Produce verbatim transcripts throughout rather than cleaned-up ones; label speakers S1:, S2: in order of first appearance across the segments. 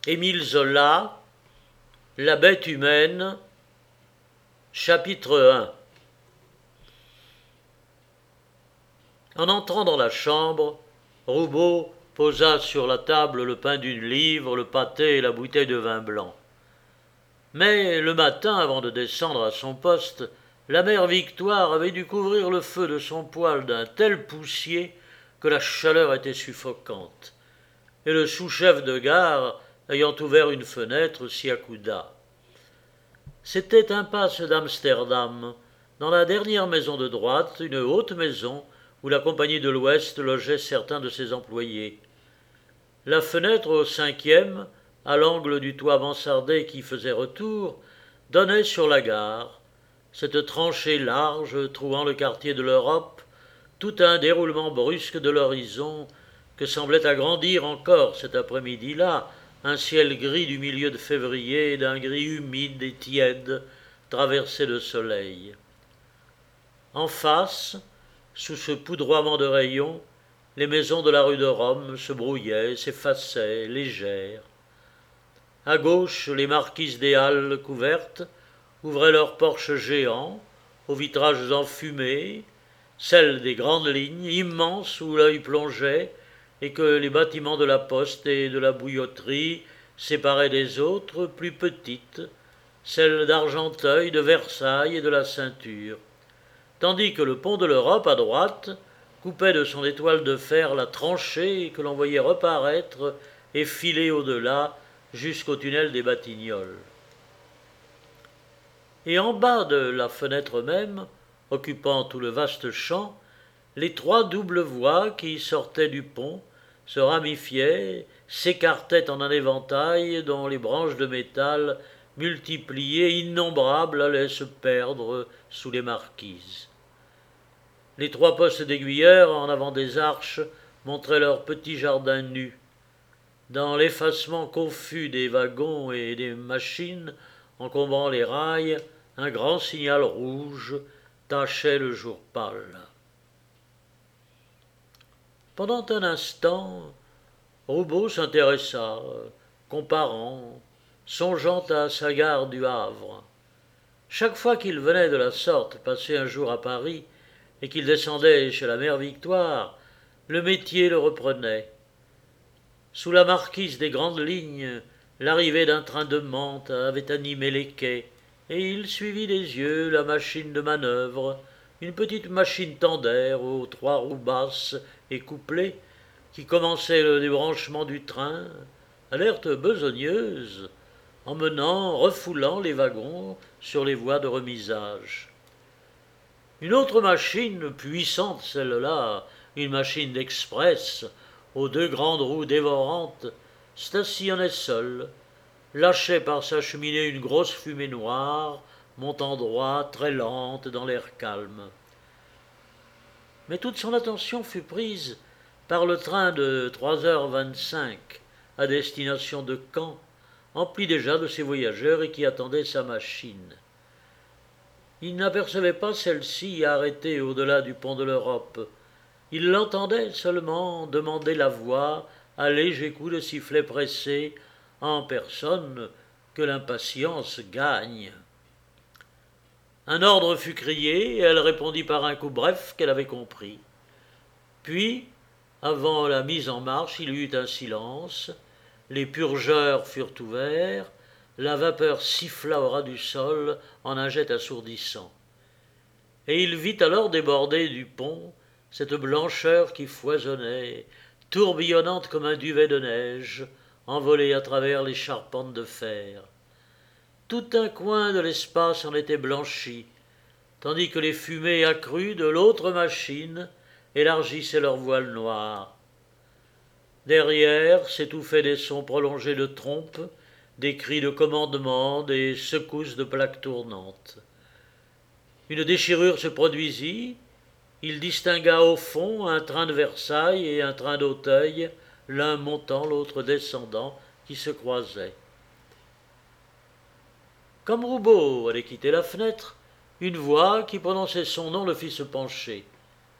S1: Émile Zola, La bête humaine, chapitre un. En entrant dans la chambre, Roubaud posa sur la table le pain d'une livre, le pâté et la bouteille de vin blanc. Mais le matin, avant de descendre à son poste, la mère Victoire avait dû couvrir le feu de son poêle d'un tel poussier que la chaleur était suffocante, et le sous-chef de gare, ayant ouvert une fenêtre, s'y accouda. C'était impasse d'Amsterdam, dans la dernière maison de droite, une haute maison où la Compagnie de l'Ouest logeait certains de ses employés. La fenêtre au cinquième, à l'angle du toit mansardé qui faisait retour, donnait sur la gare, cette tranchée large trouant le quartier de l'Europe, tout un déroulement brusque de l'horizon que semblait agrandir encore cet après-midi-là un ciel gris du milieu de février, d'un gris humide et tiède, traversé de soleil. En face, sous ce poudroiement de rayons, les maisons de la rue de Rome se brouillaient, s'effaçaient, légères. À gauche, les marquises des Halles couvertes ouvraient leurs porches géants, aux vitrages enfumés, celles des grandes lignes, immenses où l'œil plongeait, et que les bâtiments de la poste et de la bouilloterie séparaient des autres, plus petites, celles d'Argenteuil, de Versailles et de la Ceinture, tandis que le pont de l'Europe, à droite, coupait de son étoile de fer la tranchée que l'on voyait reparaître et filer au-delà jusqu'au tunnel des Batignolles. Et en bas de la fenêtre même, occupant tout le vaste champ, les trois doubles voies qui sortaient du pont se ramifiaient, s'écartaient en un éventail dont les branches de métal, multipliées, innombrables, allaient se perdre sous les marquises. Les trois postes d'aiguilleurs en avant des arches montraient leurs petits jardins nus. Dans l'effacement confus des wagons et des machines encombrant les rails, un grand signal rouge tachait le jour pâle. Pendant un instant, Roubaud s'intéressa, comparant, songeant à sa gare du Havre. Chaque fois qu'il venait de la sorte passer un jour à Paris et qu'il descendait chez la mère Victoire, le métier le reprenait. Sous la marquise des grandes lignes, l'arrivée d'un train de Mantes avait animé les quais, et il suivit des yeux la machine de manœuvre, une petite machine tendaire aux trois roues basses et couplées, qui commençait le débranchement du train, alerte besogneuse, emmenant, refoulant les wagons sur les voies de remisage. Une autre machine, puissante celle-là, une machine d'express, aux deux grandes roues dévorantes, stationnait seule, lâchait par sa cheminée une grosse fumée noire, montant droit, très lente, dans l'air calme. Mais toute son attention fut prise par le train de trois heures vingt-cinq à destination de Caen, empli déjà de ses voyageurs et qui attendait sa machine. Il n'apercevait pas celle-ci arrêtée au-delà du pont de l'Europe. Il l'entendait seulement demander la voie à léger coup de sifflet pressé, en personne, que l'impatience gagne. Un ordre fut crié, et elle répondit par un coup bref qu'elle avait compris. Puis, avant la mise en marche, il y eut un silence, les purgeurs furent ouverts, la vapeur siffla au ras du sol en un jet assourdissant. Et il vit alors déborder du pont cette blancheur qui foisonnait, tourbillonnante comme un duvet de neige, envolée à travers les charpentes de fer. Tout un coin de l'espace en était blanchi, tandis que les fumées accrues de l'autre machine élargissaient leurs voiles noirs. Derrière s'étouffaient des sons prolongés de trompes, des cris de commandement, des secousses de plaques tournantes. Une déchirure se produisit, il distingua au fond un train de Versailles et un train d'Auteuil, l'un montant, l'autre descendant, qui se croisaient. Comme Roubaud allait quitter la fenêtre, une voix qui prononçait son nom le fit se pencher.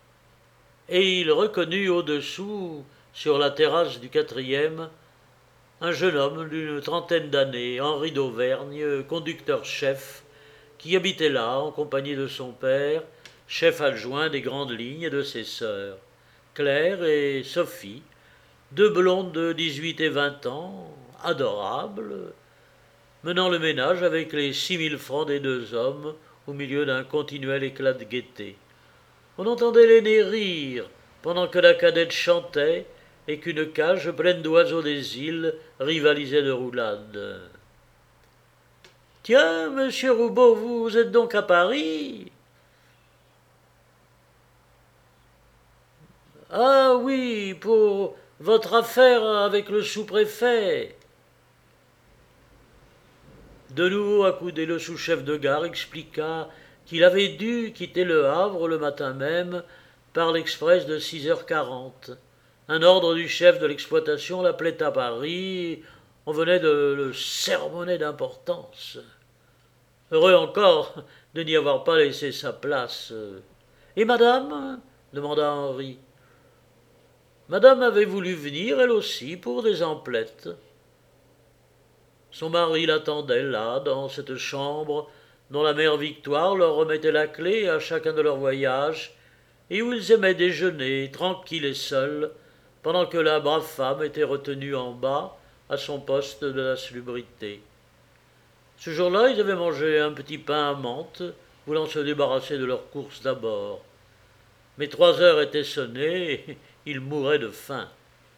S1: Et il reconnut au-dessous, sur la terrasse du quatrième, un jeune homme d'une trentaine d'années, Henri d'Auvergne, conducteur-chef, qui habitait là en compagnie de son père, chef adjoint des grandes lignes et de ses sœurs, Claire et Sophie, deux blondes de dix-huit et vingt ans, adorables, menant le ménage avec les six mille francs des deux hommes au milieu d'un continuel éclat de gaieté. On entendait l'aîné rire pendant que la cadette chantait et qu'une cage pleine d'oiseaux des îles rivalisait de roulades. « Tiens, monsieur Roubaud, vous êtes donc à Paris ?»« Ah oui, pour votre affaire avec le sous-préfet. » De nouveau accoudé, le sous-chef de gare expliqua qu'il avait dû quitter le Havre le matin même par l'express de six heures quarante. Un ordre du chef de l'exploitation l'appelait à Paris. On venait de le sermonner d'importance. Heureux encore de n'y avoir pas laissé sa place. « Et madame ?» demanda Henri. Madame avait voulu venir, elle aussi, pour des emplettes. Son mari l'attendait là, dans cette chambre dont la mère Victoire leur remettait la clé à chacun de leurs voyages, et où ils aimaient déjeuner, tranquilles et seuls, pendant que la brave femme était retenue en bas, à son poste de la salubrité. Ce jour-là, ils avaient mangé un petit pain à menthe, voulant se débarrasser de leurs courses d'abord. Mais trois heures étaient sonnées, et ils mouraient de faim.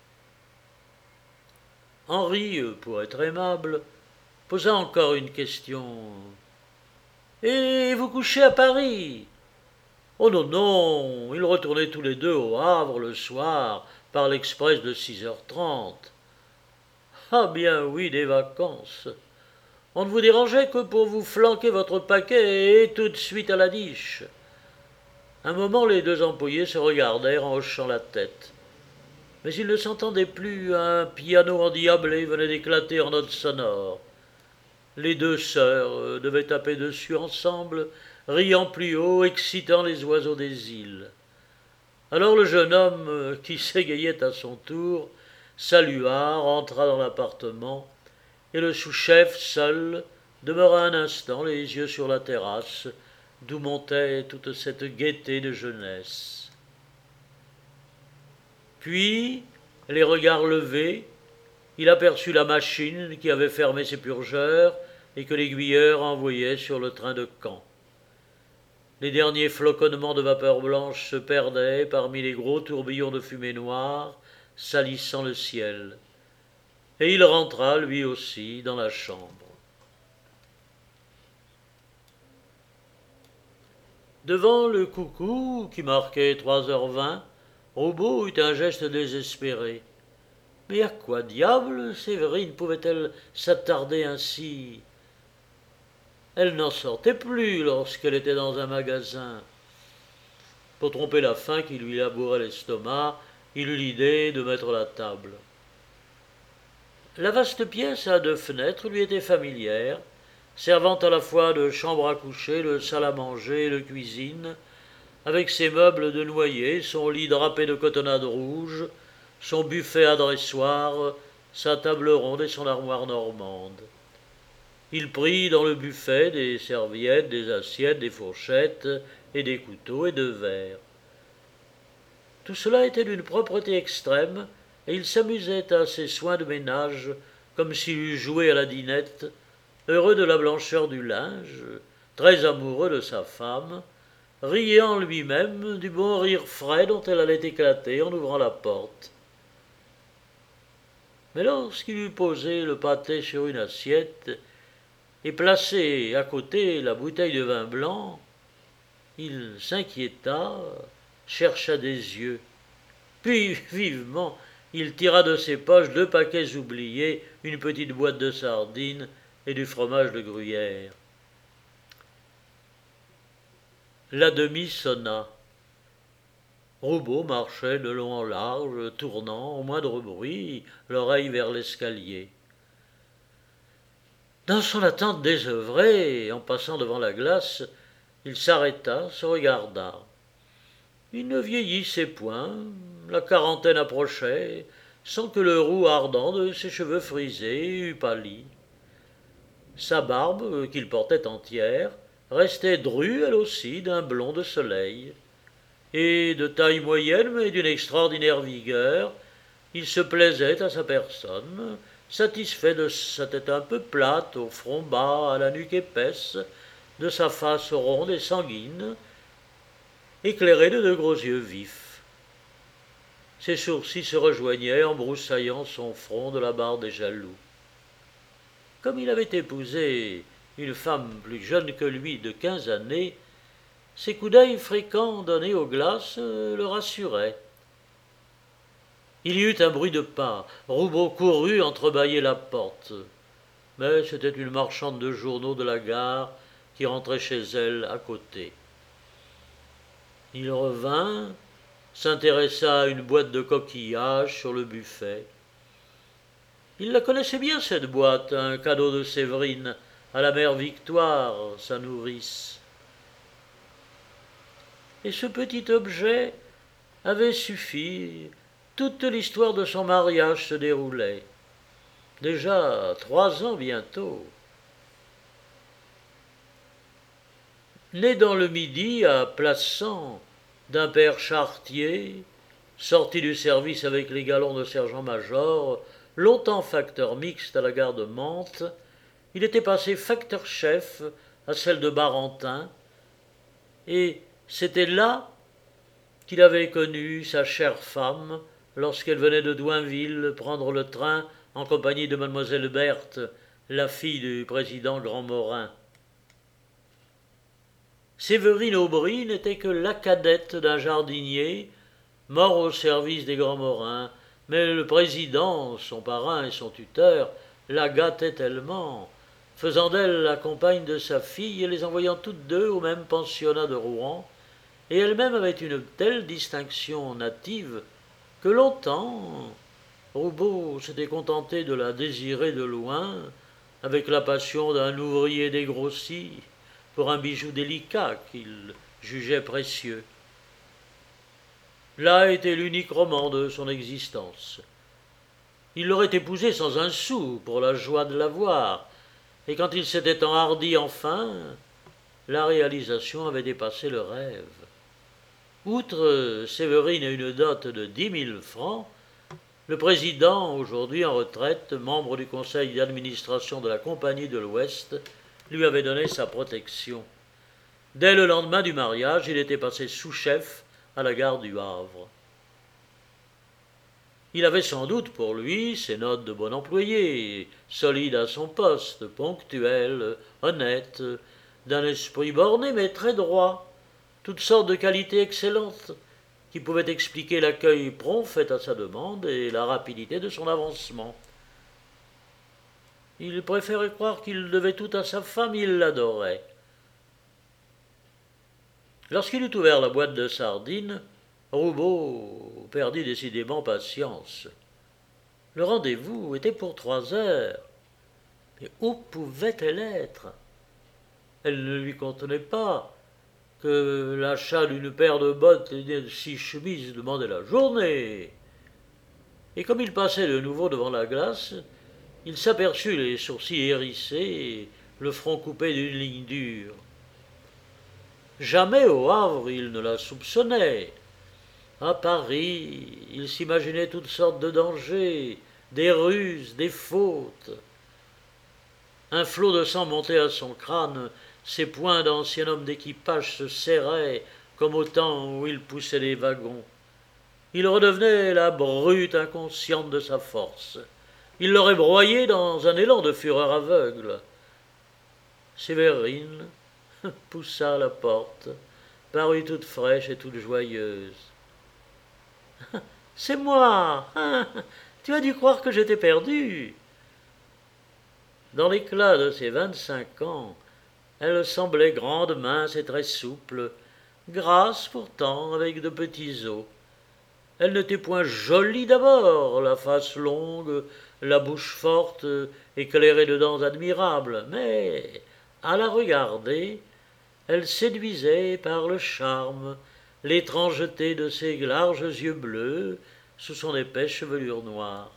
S1: Henri, pour être aimable, posa encore une question. « Et vous couchez à Paris ?»« Oh non, non, ils retournaient tous les deux au Havre le soir, par l'express de six heures trente. »« Ah bien oui, des vacances. On ne vous dérangeait que pour vous flanquer votre paquet et tout de suite à la niche. » Un moment, les deux employés se regardèrent en hochant la tête. Mais ils ne s'entendaient plus, un piano endiablé venait d'éclater en notes sonores. Les deux sœurs devaient taper dessus ensemble, riant plus haut, excitant les oiseaux des îles. Alors le jeune homme, qui s'égayait à son tour, salua, rentra dans l'appartement, et le sous-chef, seul, demeura un instant les yeux sur la terrasse, d'où montait toute cette gaieté de jeunesse. Puis, les regards levés, il aperçut la machine qui avait fermé ses purgeurs et que l'aiguilleur envoyait sur le train de Caen. Les derniers floconnements de vapeur blanche se perdaient parmi les gros tourbillons de fumée noire salissant le ciel. Et il rentra, lui aussi, dans la chambre. Devant le coucou, qui marquait trois heures vingt, Roubaud eut un geste désespéré. Mais à quoi diable Séverine pouvait-elle s'attarder ainsi? Elle n'en sortait plus lorsqu'elle était dans un magasin. Pour tromper la faim qui lui labourait l'estomac, il eut l'idée de mettre la table. La vaste pièce à deux fenêtres lui était familière, servant à la fois de chambre à coucher, de salle à manger et de cuisine, avec ses meubles de noyer, son lit drapé de cotonnade rouge, son buffet à dressoir, sa table ronde et son armoire normande. Il prit dans le buffet des serviettes, des assiettes, des fourchettes et des couteaux et deux verres. Tout cela était d'une propreté extrême, et il s'amusait à ses soins de ménage comme s'il eût joué à la dinette, heureux de la blancheur du linge, très amoureux de sa femme, riant lui-même du bon rire frais dont elle allait éclater en ouvrant la porte. Mais lorsqu'il eut posé le pâté sur une assiette et placé à côté la bouteille de vin blanc, il s'inquiéta, chercha des yeux. Puis, vivement, il tira de ses poches deux paquets oubliés, une petite boîte de sardines et du fromage de gruyère. La demie sonna. Roubaud marchait de long en large, tournant, au moindre bruit, l'oreille vers l'escalier. Dans son attente désœuvrée, en passant devant la glace, il s'arrêta, se regarda. Il ne vieillissait point, la quarantaine approchait, sans que le roux ardent de ses cheveux frisés eût pâli. Sa barbe, qu'il portait entière, restait drue elle aussi d'un blond de soleil, et de taille moyenne mais d'une extraordinaire vigueur, il se plaisait à sa personne, satisfait de sa tête un peu plate, au front bas, à la nuque épaisse, de sa face ronde et sanguine, éclairée de deux gros yeux vifs. Ses sourcils se rejoignaient en broussaillant son front de la barre des jaloux. Comme il avait épousé une femme plus jeune que lui de quinze années, ses coups d'œil fréquents donnés aux glaces le rassuraient. Il y eut un bruit de pas. Roubaud courut entrebâiller la porte. Mais c'était une marchande de journaux de la gare qui rentrait chez elle à côté. Il revint, s'intéressa à une boîte de coquillages sur le buffet. Il la connaissait bien, cette boîte, un cadeau de Séverine à la mère Victoire, sa nourrice. Et ce petit objet avait suffi. Toute l'histoire de son mariage se déroulait. Déjà trois ans bientôt. Né dans le Midi, à Plassans, d'un père charretier, sorti du service avec les galons de sergent-major, longtemps facteur mixte à la gare de Mantes, il était passé facteur-chef à celle de Barentin, et c'était là qu'il avait connu sa chère femme, lorsqu'elle venait de Douinville prendre le train en compagnie de mademoiselle Berthe, la fille du président Grandmorin. Séverine Aubry n'était que la cadette d'un jardinier, mort au service des Grandmorins, mais le président, son parrain et son tuteur, la gâtaient tellement, faisant d'elle la compagne de sa fille et les envoyant toutes deux au même pensionnat de Rouen, et elle-même avait une telle distinction native que longtemps Roubaud s'était contenté de la désirer de loin, avec la passion d'un ouvrier dégrossi pour un bijou délicat qu'il jugeait précieux. Là était l'unique roman de son existence. Il l'aurait épousée sans un sou pour la joie de la voir, et quand il s'était enhardi enfin, la réalisation avait dépassé le rêve. Outre Séverine et une dot de dix mille francs, le président, aujourd'hui en retraite, membre du conseil d'administration de la Compagnie de l'Ouest, lui avait donné sa protection. Dès le lendemain du mariage, il était passé sous-chef à la gare du Havre. Il avait sans doute pour lui ses notes de bon employé, solide à son poste, ponctuel, honnête, d'un esprit borné mais très droit, toutes sortes de qualités excellentes qui pouvaient expliquer l'accueil prompt fait à sa demande et la rapidité de son avancement. Il préférait croire qu'il devait tout à sa femme, il l'adorait. Lorsqu'il eut ouvert la boîte de sardines, Roubaud perdit décidément patience. Le rendez-vous était pour trois heures. Mais où pouvait-elle être? Elle ne lui contenait pas que l'achat d'une paire de bottes et de six chemises demandait la journée. Et comme il passait de nouveau devant la glace, il s'aperçut les sourcils hérissés et le front coupé d'une ligne dure. Jamais au Havre il ne la soupçonnait. À Paris, il s'imaginait toutes sortes de dangers, des ruses, des fautes. Un flot de sang montait à son crâne, ses poings d'ancien homme d'équipage se serraient comme au temps où il poussait les wagons. Il redevenait la brute inconsciente de sa force. Il l'aurait broyé dans un élan de fureur aveugle. Séverine poussa la porte, parut toute fraîche et toute joyeuse. « C'est moi, hein, tu as dû croire que j'étais perdu. » Dans l'éclat de ses vingt-cinq ans, elle semblait grande, mince et très souple, grasse pourtant, avec de petits os. Elle n'était point jolie d'abord, la face longue, la bouche forte, éclairée de dents admirables, mais, à la regarder, elle séduisait par le charme, l'étrangeté de ses larges yeux bleus, sous son épais chevelure noire.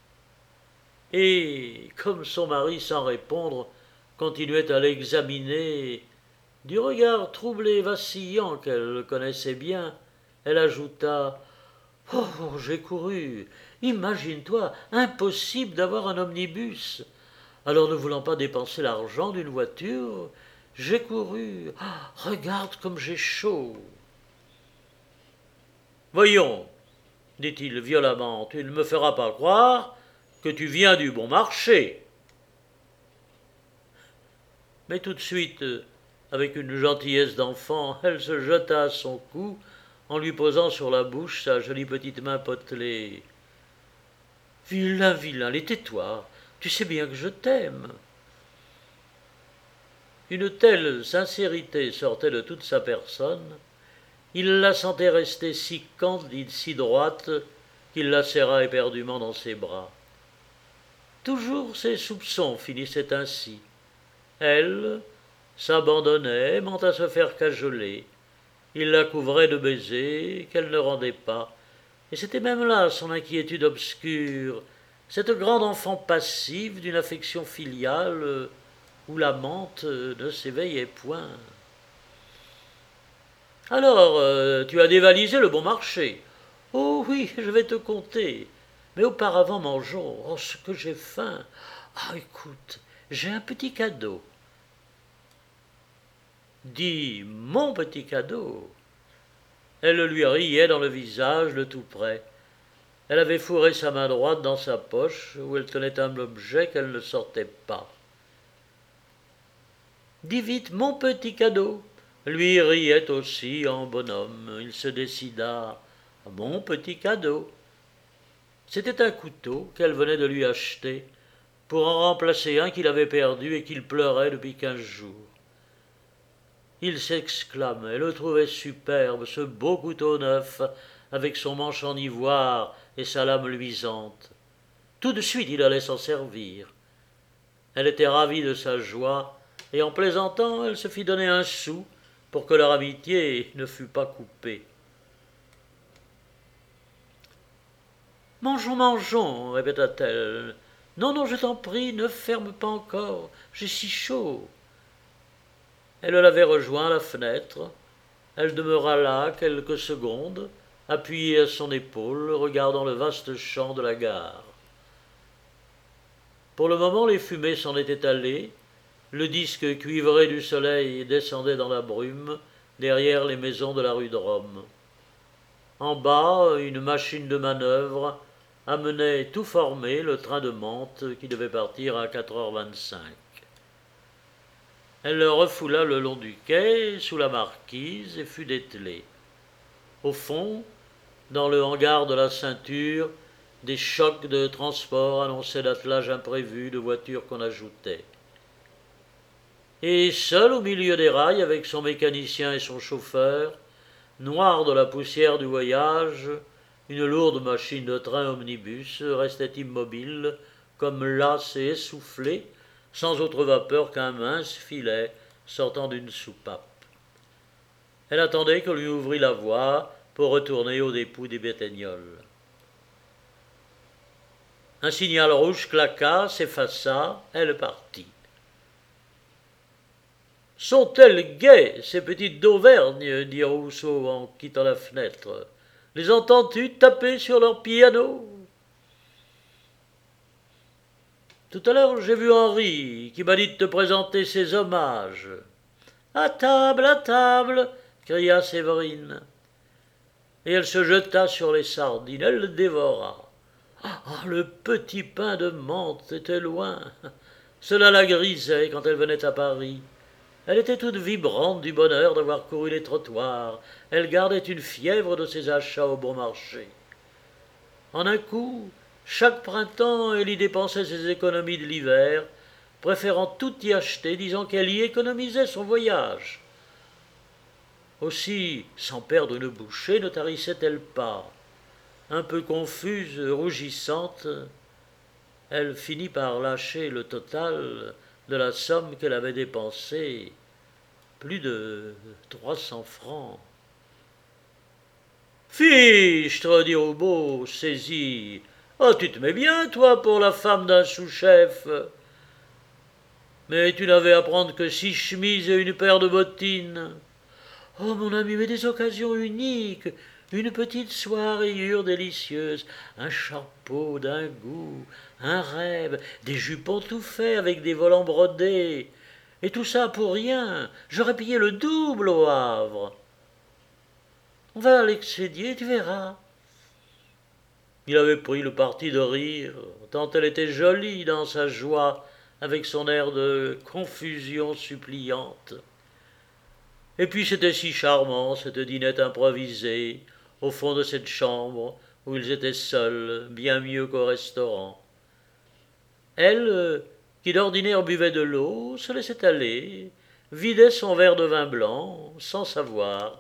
S1: Et, comme son mari, sans répondre, continuait à l'examiner, du regard troublé et vacillant qu'elle connaissait bien, elle ajouta « Oh, j'ai couru. Imagine-toi, impossible d'avoir un omnibus. Alors, ne voulant pas dépenser l'argent d'une voiture, j'ai couru. Ah, regarde comme j'ai chaud. » « Voyons, dit-il violemment, tu ne me feras pas croire que tu viens du bon marché. » Mais tout de suite, avec une gentillesse d'enfant, elle se jeta à son cou en lui posant sur la bouche sa jolie petite main potelée. « Vilain, vilain, allez, tais-toi, tu sais bien que je t'aime. » Une telle sincérité sortait de toute sa personne, il la sentait rester si candide, si droite, qu'il la serra éperdument dans ses bras. Toujours ses soupçons finissaient ainsi. Elle s'abandonnait, aimant à se faire cajoler. Il la couvrait de baisers qu'elle ne rendait pas. Et c'était même là son inquiétude obscure, cette grande enfant passive d'une affection filiale où l'amante ne s'éveillait point. « Alors, euh, tu as dévalisé le bon marché. »« Oh oui, je vais te conter. Mais auparavant, mangeons. Oh, ce que j'ai faim. Ah, écoute, j'ai un petit cadeau. » »« Dis, mon petit cadeau. » Elle lui riait dans le visage de tout près. Elle avait fourré sa main droite dans sa poche, où elle tenait un objet qu'elle ne sortait pas. « Dis vite, mon petit cadeau. » Lui riait aussi en bonhomme. Il se décida. « Mon petit cadeau. » C'était un couteau qu'elle venait de lui acheter pour en remplacer un qu'il avait perdu et qu'il pleurait depuis quinze jours. Il s'exclamait, le trouvait superbe, ce beau couteau neuf, avec son manche en ivoire et sa lame luisante. Tout de suite il allait s'en servir. Elle était ravie de sa joie, et en plaisantant, elle se fit donner un sou pour que leur amitié ne fût pas coupée. « Mangeons, mangeons, répéta-t-elle. Non, non, je t'en prie, ne ferme pas encore, j'ai si chaud. » Elle l'avait rejoint à la fenêtre. Elle demeura là quelques secondes, appuyée à son épaule, regardant le vaste champ de la gare. Pour le moment, les fumées s'en étaient allées, le disque cuivré du soleil descendait dans la brume, derrière les maisons de la rue de Rome. En bas, une machine de manœuvre amenait tout formé le train de Mantes qui devait partir à quatre heures vingt-cinq. Elle le refoula le long du quai, sous la marquise, et fut dételée. Au fond, dans le hangar de la ceinture, des chocs de transport annonçaient l'attelage imprévu de voitures qu'on ajoutait. Et seul au milieu des rails, avec son mécanicien et son chauffeur, noir de la poussière du voyage, une lourde machine de train omnibus restait immobile, comme lasse et essoufflée, sans autre vapeur qu'un mince filet sortant d'une soupape. Elle attendait qu'on lui ouvrît la voie pour retourner au dépôt des Bétagnols. Un signal rouge claqua, s'effaça, elle partit. « Sont-elles gaies, ces petites d'Auvergne » dit Rousseau en quittant la fenêtre. « Les entends-tu taper sur leur piano ?» Tout à l'heure, j'ai vu Henri, qui m'a dit de te présenter ses hommages. « À table, à table » cria Séverine. Et elle se jeta sur les sardines, elle le dévora. Ah, le petit pain de menthe était loin. Cela la grisait quand elle venait à Paris. Elle était toute vibrante du bonheur d'avoir couru les trottoirs. Elle gardait une fièvre de ses achats au bon marché. En un coup, chaque printemps, elle y dépensait ses économies de l'hiver, préférant tout y acheter, disant qu'elle y économisait son voyage. Aussi, sans perdre une bouchée, ne tarissait-elle pas. Un peu confuse, rougissante, elle finit par lâcher le total de la somme qu'elle avait dépensée, plus de trois cents francs. Fichtre, dit Roubaud, saisi. Oh, tu te mets bien, toi, pour la femme d'un sous-chef. Mais tu n'avais à prendre que six chemises et une paire de bottines. Oh, mon ami, mais des occasions uniques, une petite soirée délicieuse, un chapeau d'un goût, un rêve, des jupons tout faits avec des volants brodés. Et tout ça pour rien. J'aurais payé le double au Havre. On va l'expédier, tu verras. Il avait pris le parti de rire, tant elle était jolie dans sa joie, avec son air de confusion suppliante. Et puis c'était si charmant, cette dînette improvisée, au fond de cette chambre, où ils étaient seuls, bien mieux qu'au restaurant. Elle, qui d'ordinaire buvait de l'eau, se laissait aller, vidait son verre de vin blanc, sans savoir.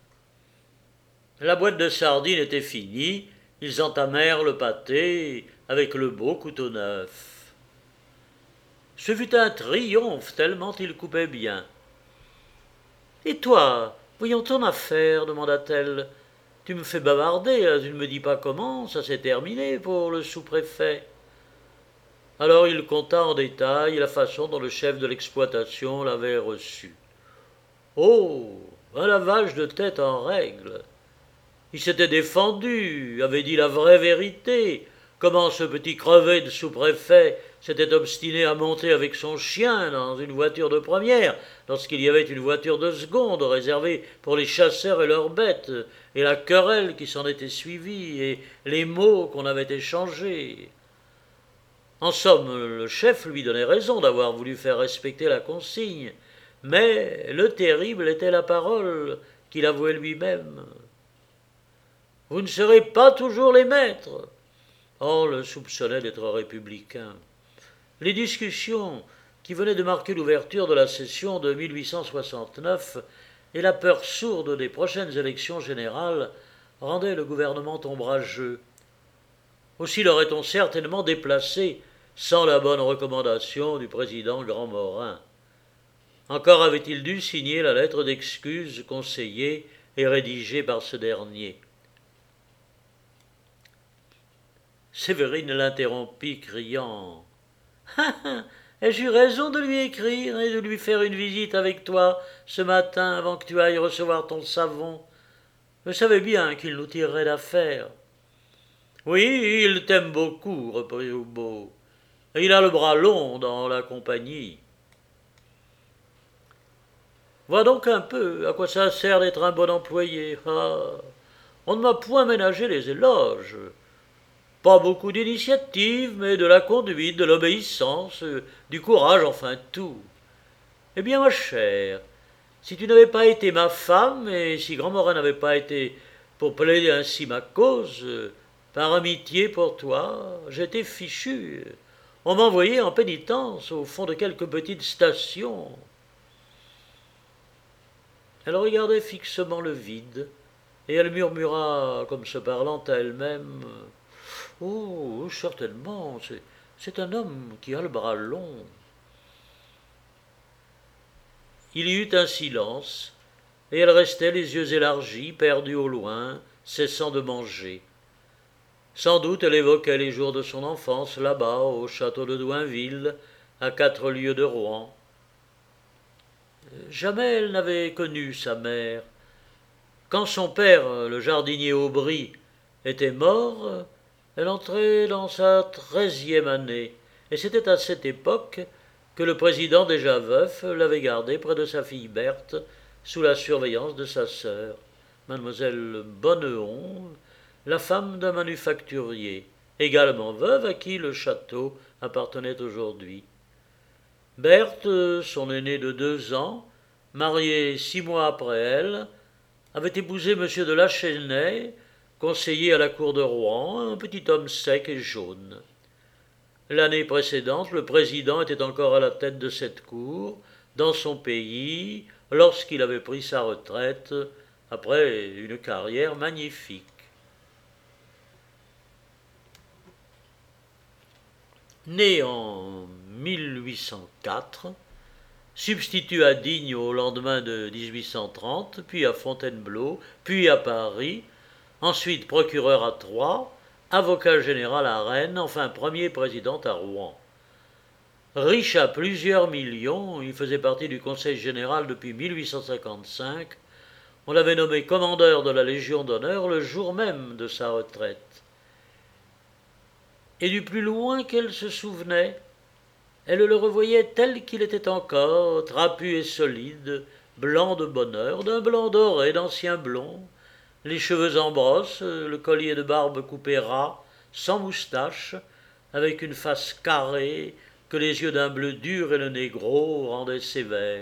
S1: La boîte de sardines était finie, ils entamèrent le pâté avec le beau couteau neuf. Ce fut un triomphe, tellement il coupait bien. « Et toi, voyons ton affaire, demanda-t-elle. Tu me fais bavarder, tu ne me dis pas comment, ça s'est terminé pour le sous-préfet. » Alors il conta en détail la façon dont le chef de l'exploitation l'avait reçu. Oh, un lavage de tête en règle. Il s'était défendu, avait dit la vraie vérité. Comment ce petit crevé de sous-préfet s'était obstiné à monter avec son chien dans une voiture de première, lorsqu'il y avait une voiture de seconde réservée pour les chasseurs et leurs bêtes, et la querelle qui s'en était suivie, et les mots qu'on avait échangés. En somme, le chef lui donnait raison d'avoir voulu faire respecter la consigne, mais le terrible était la parole qu'il avouait lui-même. « Vous ne serez pas toujours les maîtres. » On le soupçonnait d'être républicain. Les discussions qui venaient de marquer l'ouverture de la session de mille huit cent soixante-neuf et la peur sourde des prochaines élections générales rendaient le gouvernement ombrageux. Aussi l'aurait-on certainement déplacé sans la bonne recommandation du président Grand-Morin. Encore avait-il dû signer la lettre d'excuse conseillée et rédigée par ce dernier. Séverine l'interrompit, criant « Ah ah, ai-je eu raison de lui écrire et de lui faire une visite avec toi ce matin avant que tu ailles recevoir ton savon? Je savais bien qu'il nous tirerait d'affaire. » « Oui, il t'aime beaucoup, reprit Roubaud, et il a le bras long dans la compagnie. » Vois donc un peu à quoi ça sert d'être un bon employé. Ah, on ne m'a point ménagé les éloges. Pas beaucoup d'initiative, mais de la conduite, de l'obéissance, du courage, enfin tout. Eh bien, ma chère, si tu n'avais pas été ma femme, et si Grand-Morin n'avait pas été pour plaider ainsi ma cause, par amitié pour toi, j'étais fichu. On m'envoyait en pénitence au fond de quelque petite station. Elle regardait fixement le vide, et elle murmura, comme se parlant à elle-même, « Oh, certainement, c'est, c'est un homme qui a le bras long. » Il y eut un silence, et elle restait les yeux élargis, perdue au loin, cessant de manger. Sans doute elle évoquait les jours de son enfance là-bas, au château de Douinville, à quatre lieues de Rouen. Jamais elle n'avait connu sa mère. Quand son père, le jardinier Aubry, était mort, elle entrait dans sa treizième année, et c'était à cette époque que le président déjà veuf l'avait gardée près de sa fille Berthe, sous la surveillance de sa sœur, mademoiselle Bonneton, la femme d'un manufacturier, également veuve à qui le château appartenait aujourd'hui. Berthe, son aînée de deux ans, mariée six mois après elle, avait épousé M. de Lachenay, conseiller à la cour de Rouen, un petit homme sec et jaune. L'année précédente, le président était encore à la tête de cette cour, dans son pays, lorsqu'il avait pris sa retraite, après une carrière magnifique. Né en mille huit cent quatre, substitut à Digne au lendemain de dix-huit cent trente, puis à Fontainebleau, puis à Paris, ensuite procureur à Troyes, avocat général à Rennes, enfin premier président à Rouen. Riche à plusieurs millions, il faisait partie du Conseil général depuis mille huit cent cinquante-cinq. On l'avait nommé commandeur de la Légion d'honneur le jour même de sa retraite. Et du plus loin qu'elle se souvenait, elle le revoyait tel qu'il était encore, trapu et solide, blanc de bonheur, d'un blanc doré d'ancien blond, les cheveux en brosse, le collier de barbe coupé ras, sans moustache, avec une face carrée que les yeux d'un bleu dur et le nez gros rendaient sévère.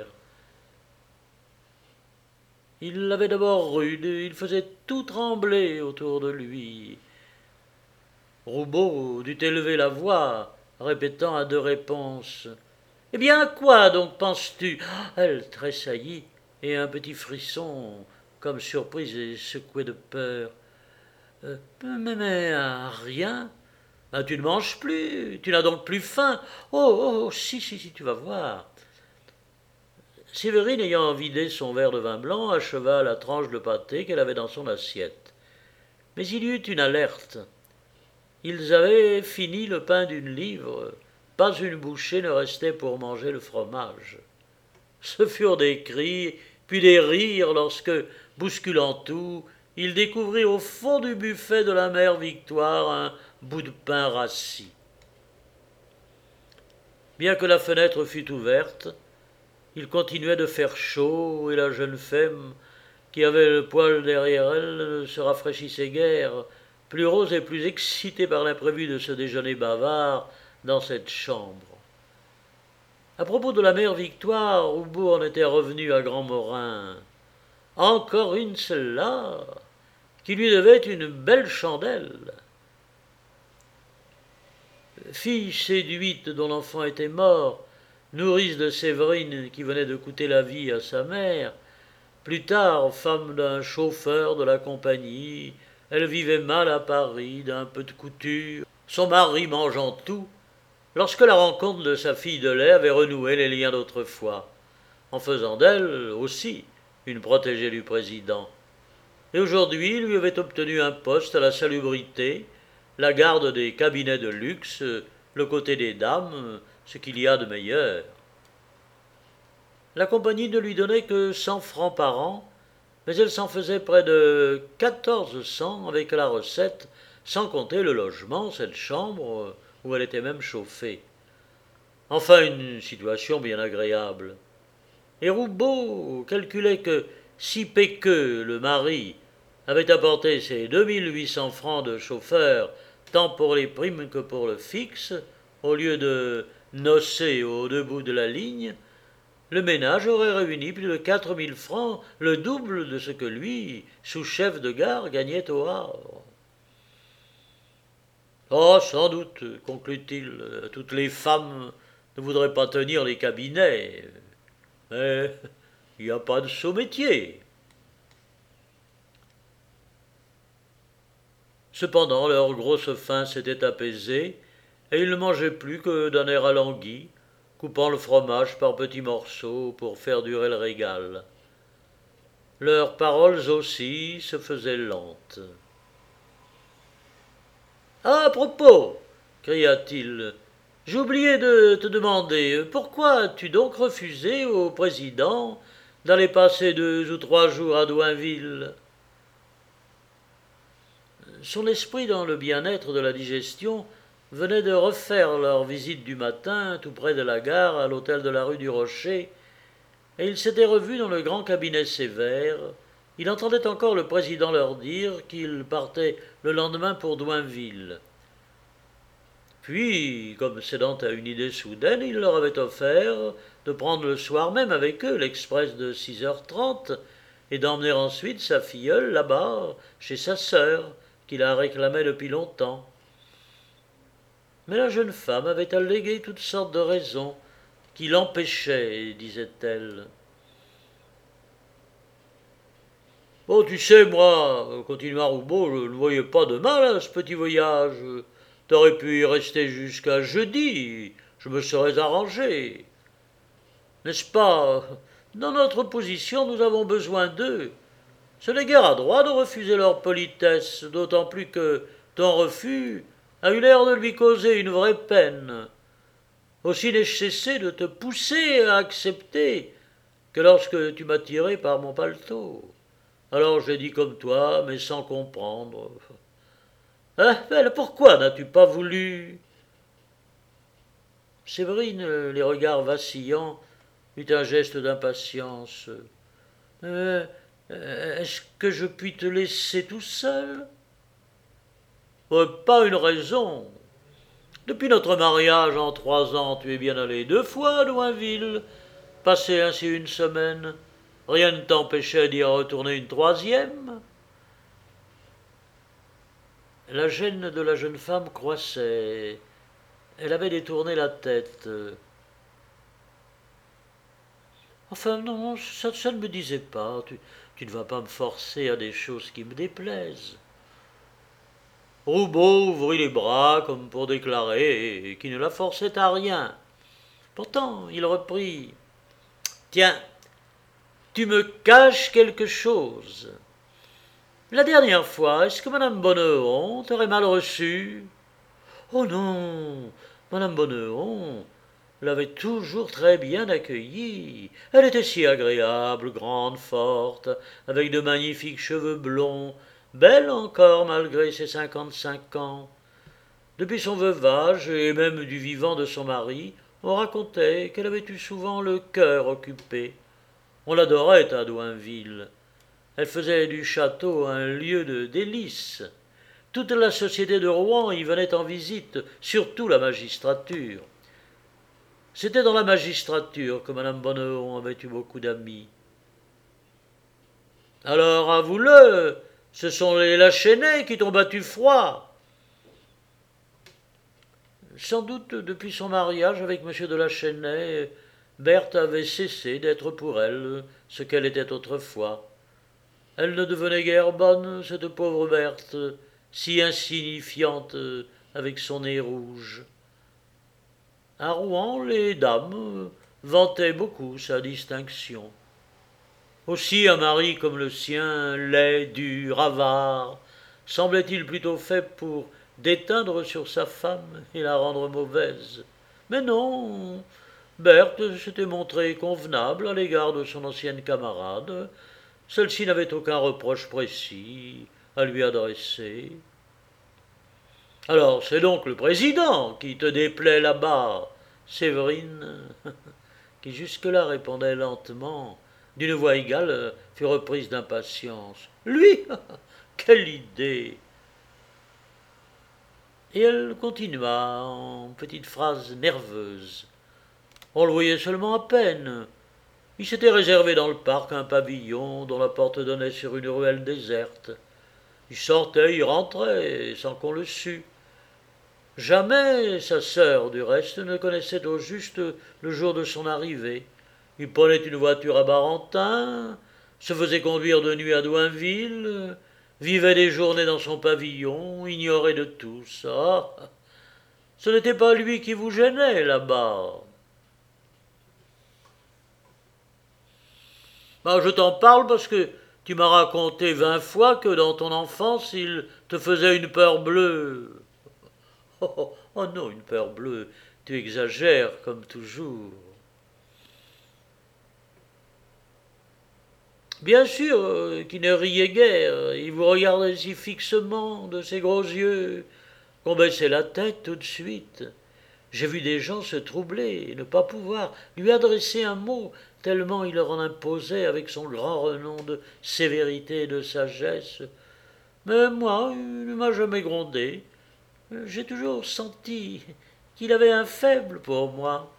S1: Il l'avait d'abord rude, il faisait tout trembler autour de lui. Roubaud dut élever la voix, répétant à deux réponses. « Eh bien, à quoi donc penses-tu » Elle tressaillit, et un petit frisson, comme surprise et secouée de peur. Euh, « Mais, mais à rien. Ben, tu ne manges plus, tu n'as donc plus faim. Oh, oh, si, si, si, tu vas voir. » Séverine, ayant vidé son verre de vin blanc, acheva la tranche de pâté qu'elle avait dans son assiette. Mais il y eut une alerte. Ils avaient fini le pain d'une livre. Pas une bouchée ne restait pour manger le fromage. Ce furent des cris, puis des rires lorsque, bousculant tout, il découvrit au fond du buffet de la mère Victoire un bout de pain rassis. Bien que la fenêtre fût ouverte, il continuait de faire chaud et la jeune femme, qui avait le poil derrière elle, ne se rafraîchissait guère, plus rose et plus excitée par l'imprévu de ce déjeuner bavard dans cette chambre. À propos de la mère Victoire, Roubaud en était revenu à Grand-Morin. Encore une celle-là, qui lui devait une belle chandelle. Fille séduite dont l'enfant était mort, nourrice de Séverine qui venait de coûter la vie à sa mère, plus tard femme d'un chauffeur de la compagnie, elle vivait mal à Paris d'un peu de couture, son mari mangeant tout, lorsque la rencontre de sa fille de lait avait renoué les liens d'autrefois, en faisant d'elle aussi une protégée du président. Et aujourd'hui, il lui avait obtenu un poste à la salubrité, la garde des cabinets de luxe, le côté des dames, ce qu'il y a de meilleur. La compagnie ne lui donnait que cent francs par an, mais elle s'en faisait près de quatorze cents avec la recette, sans compter le logement, cette chambre où elle était même chauffée. Enfin, une situation bien agréable. Et Roubaud calculait que si Péqueux, le mari, avait apporté ses deux mille huit cents francs de chauffeur, tant pour les primes que pour le fixe, au lieu de nocer au deux bouts de la ligne, le ménage aurait réuni plus de quatre mille francs, le double de ce que lui, sous-chef de gare, gagnait au Havre. « Oh, sans doute, conclut-il, toutes les femmes ne voudraient pas tenir les cabinets, mais il n'y a pas de sot métier. » Cependant, leur grosse faim s'était apaisée, et ils ne mangeaient plus que d'un air alangui, coupant le fromage par petits morceaux pour faire durer le régal. Leurs paroles aussi se faisaient lentes. « Ah, à propos, cria-t-il, j'ai oublié de te demander, pourquoi as-tu donc refusé au président d'aller passer deux ou trois jours à Douinville ?» Son esprit dans le bien-être de la digestion venait de refaire leur visite du matin tout près de la gare à l'hôtel de la rue du Rocher, et il s'était revu dans le grand cabinet sévère. Il entendait encore le président leur dire qu'il partait le lendemain pour Douinville. Puis, comme cédant à une idée soudaine, il leur avait offert de prendre le soir même avec eux l'express de six heures trente et d'emmener ensuite sa filleule là-bas, chez sa sœur, qui la réclamait depuis longtemps. Mais la jeune femme avait allégué toutes sortes de raisons qui l'empêchaient, disait-elle. « Bon, tu sais, moi, continua Roubaud, je ne voyais pas de mal à ce petit voyage. T'aurais pu y rester jusqu'à jeudi, je me serais arrangé. N'est-ce pas? Dans notre position, nous avons besoin d'eux. Ce n'est guère adroit de refuser leur politesse, d'autant plus que ton refus a eu l'air de lui causer une vraie peine. Aussi n'ai-je cessé de te pousser à accepter que lorsque tu m'as tiré par mon paletot. Alors j'ai dit comme toi, mais sans comprendre. Hein, mais pourquoi n'as-tu pas voulu? Séverine, les regards vacillants, eut un geste d'impatience. Euh, Est-ce que je puis te laisser tout seul? Euh, Pas une raison. Depuis notre mariage en trois ans, tu es bien allé deux fois à Douinville, passer ainsi une semaine. Rien ne t'empêchait d'y retourner une troisième. La gêne de la jeune femme croissait. Elle avait détourné la tête. Enfin, non, ça, ça ne me disait pas. Tu, tu ne vas pas me forcer à des choses qui me déplaisent. Roubaud ouvrit les bras comme pour déclarer qu'il ne la forçait à rien. Pourtant, il reprit. Tiens, tu me caches quelque chose. La dernière fois, est-ce que madame Bonneton t'aurait mal reçu? Oh non, madame Bonneton l'avait toujours très bien accueillie. Elle était si agréable, grande, forte, avec de magnifiques cheveux blonds, belle encore malgré ses cinquante-cinq ans. Depuis son veuvage, et même du vivant de son mari, on racontait qu'elle avait eu souvent le cœur occupé. On l'adorait à Douinville. Elle faisait du château un lieu de délices. Toute la société de Rouen y venait en visite, surtout la magistrature. C'était dans la magistrature que madame Bonneton avait eu beaucoup d'amis. Alors, avoue-le, ce sont les Lachenay qui t'ont battu froid. Sans doute, depuis son mariage avec M. de Lachenay, Berthe avait cessé d'être pour elle ce qu'elle était autrefois. Elle ne devenait guère bonne, cette pauvre Berthe, si insignifiante avec son nez rouge. À Rouen, les dames vantaient beaucoup sa distinction. Aussi un mari comme le sien, laid, dur, avare, semblait-il plutôt fait pour déteindre sur sa femme et la rendre mauvaise. Mais non, Berthe s'était montrée convenable à l'égard de son ancienne camarade. Celle-ci n'avait aucun reproche précis à lui adresser. Alors c'est donc le président qui te déplaît là-bas, Séverine, qui jusque-là répondait lentement, d'une voix égale, fut reprise d'impatience. Lui? Quelle idée! Et elle continua en petites phrases nerveuses. On le voyait seulement à peine. Il s'était réservé dans le parc un pavillon dont la porte donnait sur une ruelle déserte. Il sortait, il rentrait, sans qu'on le sût. Jamais sa sœur, du reste, ne connaissait au juste le jour de son arrivée. Il prenait une voiture à Barentin, se faisait conduire de nuit à Douinville, vivait des journées dans son pavillon, ignoré de tous. Ah, ce n'était pas lui qui vous gênait là-bas. Ben, je t'en parle parce que tu m'as raconté vingt fois que dans ton enfance il te faisait une peur bleue. Oh, oh, oh non, une peur bleue, tu exagères comme toujours. Bien sûr euh, qu'il ne riait guère, il vous regardait si fixement de ses gros yeux qu'on baissait la tête tout de suite. J'ai vu des gens se troubler et ne pas pouvoir lui adresser un mot, tellement il leur en imposait avec son grand renom de sévérité et de sagesse. Mais moi, il ne m'a jamais grondé. J'ai toujours senti qu'il avait un faible pour moi.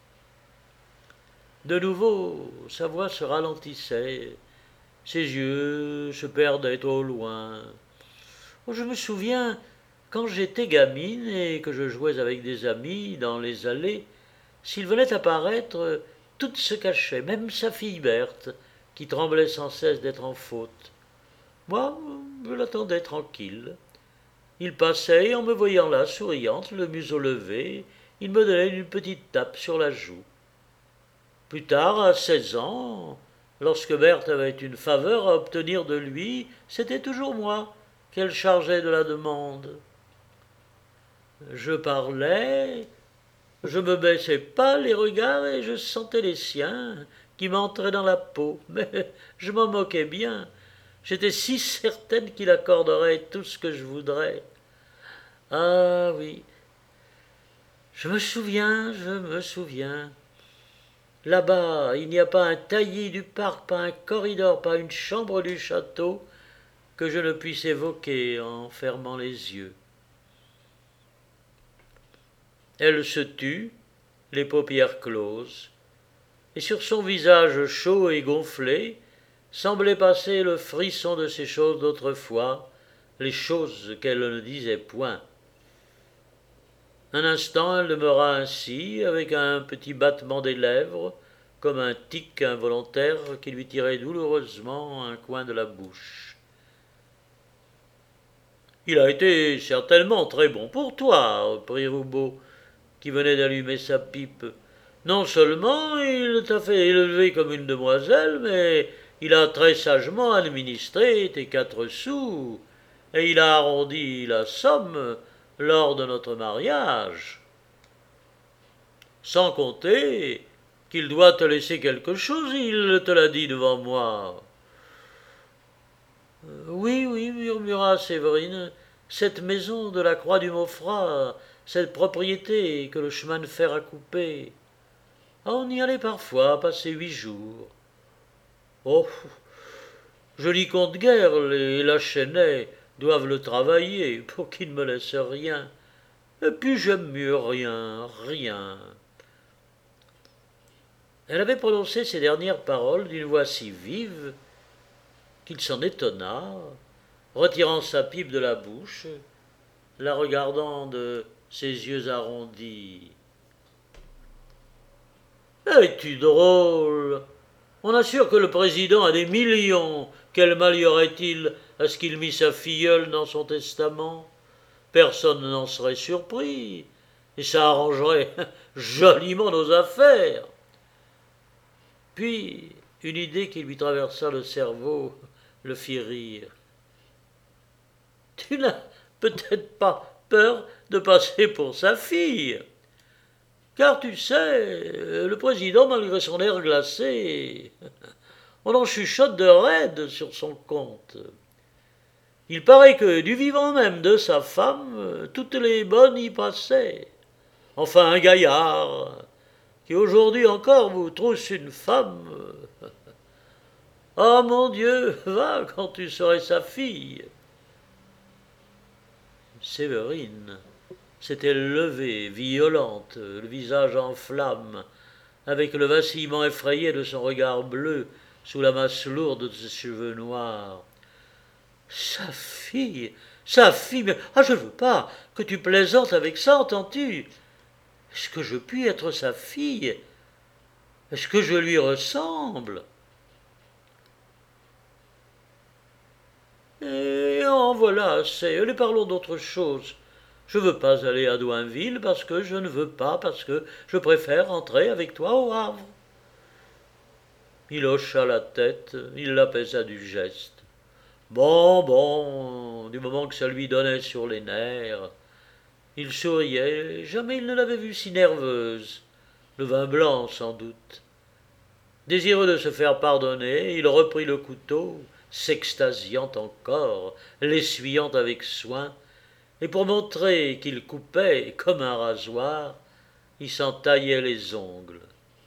S1: De nouveau, sa voix se ralentissait, ses yeux se perdaient au loin. Je me souviens, quand j'étais gamine et que je jouais avec des amis dans les allées, s'il venait apparaître, toutes se cachaient, même sa fille Berthe, qui tremblait sans cesse d'être en faute. Moi, je l'attendais tranquille. Il passait, et en me voyant là, souriante, le museau levé, il me donnait une petite tape sur la joue. Plus tard, à seize ans, Lorsque Berthe avait une faveur à obtenir de lui, c'était toujours moi qu'elle chargeait de la demande. Je parlais, je me baissais pas les regards et je sentais les siens qui m'entraient dans la peau, mais je m'en moquais bien. J'étais si certaine qu'il accorderait tout ce que je voudrais. Ah oui, je me souviens, je me souviens. Là-bas, il n'y a pas un taillis du parc, pas un corridor, pas une chambre du château que je ne puisse évoquer en fermant les yeux. Elle se tut, les paupières closes, et sur son visage chaud et gonflé semblait passer le frisson de ces choses d'autrefois, les choses qu'elle ne disait point. Un instant elle demeura ainsi, avec un petit battement des lèvres, comme un tic involontaire qui lui tirait douloureusement un coin de la bouche. « Il a été certainement très bon pour toi, reprit Roubaud, qui venait d'allumer sa pipe. Non seulement il t'a fait élever comme une demoiselle, mais il a très sagement administré tes quatre sous, et il a arrondi la somme lors de notre mariage. Sans compter qu'il doit te laisser quelque chose, il te l'a dit devant moi. « Oui, oui, murmura Séverine, cette maison de la Croix du Maufras, cette propriété que le chemin de fer a coupée. On y allait parfois, passer huit jours. Oh, je n'y compte guère, les Lachenay doivent le travailler pour qu'il ne me laisse rien. Et puis j'aime mieux rien, rien. » Elle avait prononcé ces dernières paroles d'une voix si vive qu'il s'en étonna, retirant sa pipe de la bouche, la regardant de ses yeux arrondis. « Es-tu drôle? On assure que le président a des millions. Quel mal y aurait-il à ce qu'il mît sa filleule dans son testament? Personne n'en serait surpris, et ça arrangerait joliment nos affaires. » Puis, une idée qui lui traversa le cerveau le fit rire. « Tu n'as peut-être pas peur de passer pour sa fille, car tu sais, le président, malgré son air glacé, on en chuchote de raide sur son compte. Il paraît que du vivant même de sa femme, toutes les bonnes y passaient. Enfin, un gaillard qui aujourd'hui encore vous trousse une femme. Ah, mon Dieu, va quand tu serais sa fille. » Séverine s'était levée, violente, le visage en flammes, avec le vacillement effrayé de son regard bleu sous la masse lourde de ses cheveux noirs. « Sa fille, sa fille, mais ah, je ne veux pas que tu plaisantes avec ça, entends-tu? Est-ce que je puis être sa fille? Est-ce que je lui ressemble? » Et en voilà assez, allez, parlons d'autre chose. Je ne veux pas aller à Douinville parce que je ne veux pas, parce que je préfère rentrer avec toi au Havre. Il hocha la tête, il l'apaisa du geste. Bon, bon, du moment que ça lui donnait sur les nerfs. Il souriait, jamais il ne l'avait vue si nerveuse. Le vin blanc, sans doute. Désireux de se faire pardonner, il reprit le couteau, s'extasiant encore, l'essuyant avec soin, et pour montrer qu'il coupait comme un rasoir, il s'en taillait les ongles.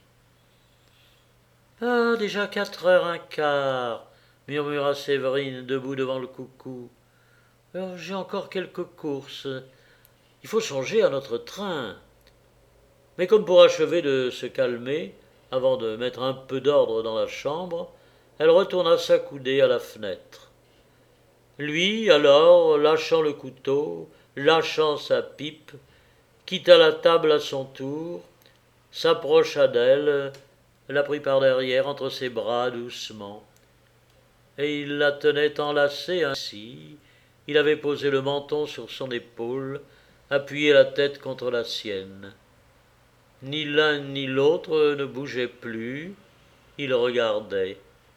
S1: « Ah, déjà quatre heures un quart, murmura Séverine, debout devant le coucou. « J'ai encore quelques courses. Il faut songer à notre train. » Mais comme pour achever de se calmer, avant de mettre un peu d'ordre dans la chambre, elle retourna s'accouder à la fenêtre. Lui, alors, lâchant le couteau, lâchant sa pipe, quitta la table à son tour, s'approcha d'elle, la prit par derrière entre ses bras doucement, et il la tenait enlacée ainsi. Il avait posé le menton sur son épaule, appuyé la tête contre la sienne. Ni l'un ni l'autre ne bougeaient plus, ils regardaient.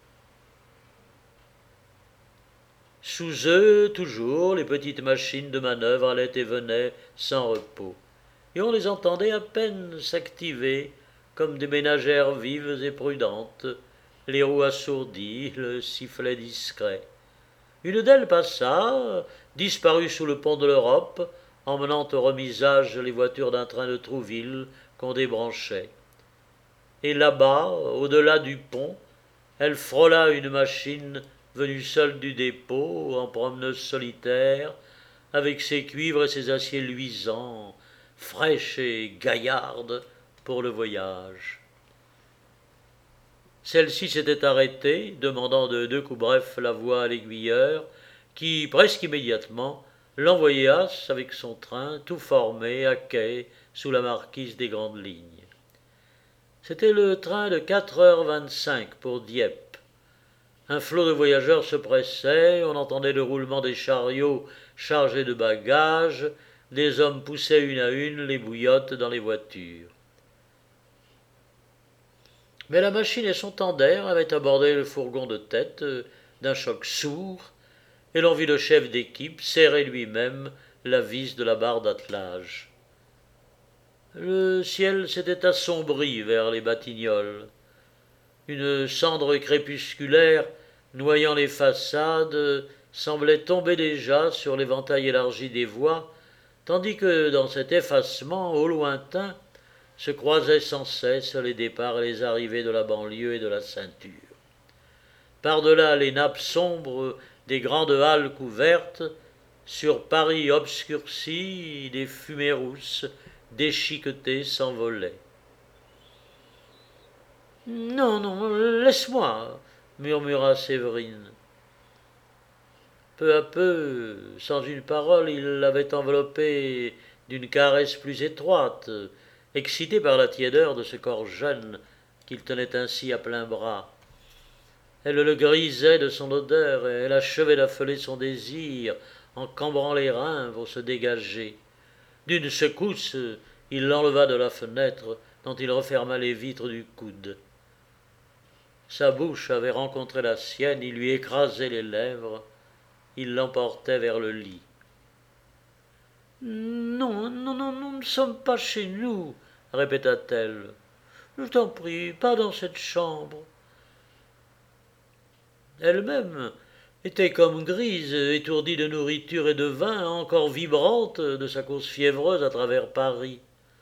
S1: Sous eux, toujours, les petites machines de manœuvre allaient et venaient sans repos, et on les entendait à peine s'activer comme des ménagères vives et prudentes, les roues assourdies, le sifflet discret. Une d'elles passa, disparut sous le pont de l'Europe, emmenant au remisage les voitures d'un train de Trouville qu'on débranchait. Et là-bas, au-delà du pont, elle frôla une machine venue seule du dépôt, en promeneuse solitaire, avec ses cuivres et ses aciers luisants, fraîche et gaillarde pour le voyage. Celle-ci s'était arrêtée, demandant de deux coups brefs la voie à l'aiguilleur, qui, presque immédiatement, l'envoyait avec son train, tout formé, à quai, sous la marquise des grandes lignes. C'était le train de quatre heures vingt-cinq pour Dieppe. Un flot de voyageurs se pressait, on entendait le roulement des chariots chargés de bagages, des hommes poussaient une à une les bouillottes dans les voitures. Mais la machine et son tandem avaient abordé le fourgon de tête d'un choc sourd, et l'on vit le chef d'équipe serrer lui-même la vis de la barre d'attelage. Le ciel s'était assombri vers les Batignolles. Une cendre crépusculaire noyant les façades semblait tomber déjà sur l'éventail élargi des voies, tandis que dans cet effacement, au lointain, se croisaient sans cesse les départs et les arrivées de la banlieue et de la ceinture. Par-delà les nappes sombres des grandes halles couvertes, sur Paris obscurci, des fumées rousses déchiquetées s'envolaient. « Non, non, laisse-moi » murmura Séverine. Peu à peu, sans une parole, il l'avait enveloppée d'une caresse plus étroite, excité par la tiédeur de ce corps jeune qu'il tenait ainsi à plein bras. Elle le grisait de son odeur, et elle achevait d'affoler son désir en cambrant les reins pour se dégager. D'une secousse, il l'enleva de la fenêtre, dont il referma les vitres du coude. Sa bouche avait rencontré la sienne, il lui écrasait les lèvres, il l'emportait vers le lit. « Non, non, non, nous ne sommes pas chez nous, » répéta-t-elle. « Je t'en prie, pas dans cette chambre. » Elle-même était comme grise, étourdie de nourriture et de vin, encore vibrante de sa course fiévreuse à travers Paris.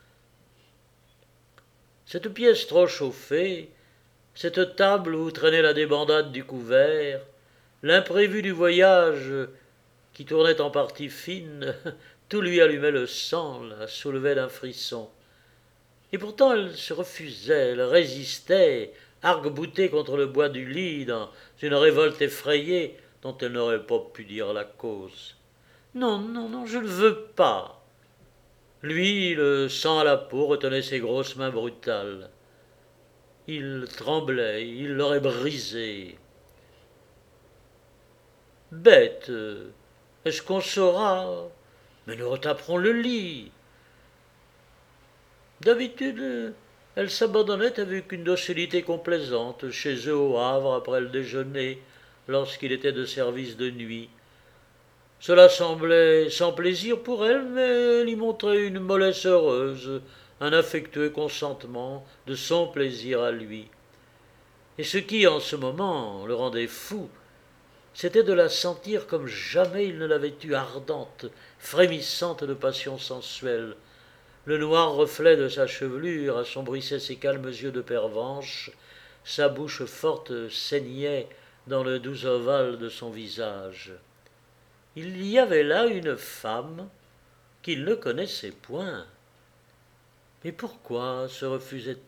S1: Cette pièce trop chauffée, cette table où traînait la débandade du couvert, l'imprévu du voyage qui tournait en partie fine, tout lui allumait le sang, la soulevait d'un frisson. Et pourtant elle se refusait, elle résistait, arc-boutée contre le bois du lit, dans une révolte effrayée dont elle n'aurait pas pu dire la cause. « Non, non, non, je ne veux pas !» Lui, le sang à la peau, retenait ses grosses mains brutales. Il tremblait, il l'aurait brisée. « Bête, est-ce qu'on saura ? Mais nous retaperons le lit. » D'habitude, elle s'abandonnait avec une docilité complaisante chez eux au Havre après le déjeuner, lorsqu'il était de service de nuit. Cela semblait sans plaisir pour elle, mais elle y montrait une mollesse heureuse, un affectueux consentement de son plaisir à lui. Et ce qui, en ce moment, le rendait fou, c'était de la sentir comme jamais il ne l'avait eue, ardente, frémissante de passion sensuelle. Le noir reflet de sa chevelure assombrissait ses calmes yeux de pervenche, sa bouche forte saignait dans le doux ovale de son visage. Il y avait là une femme qu'il ne connaissait point. Mais pourquoi se refusait-elle ?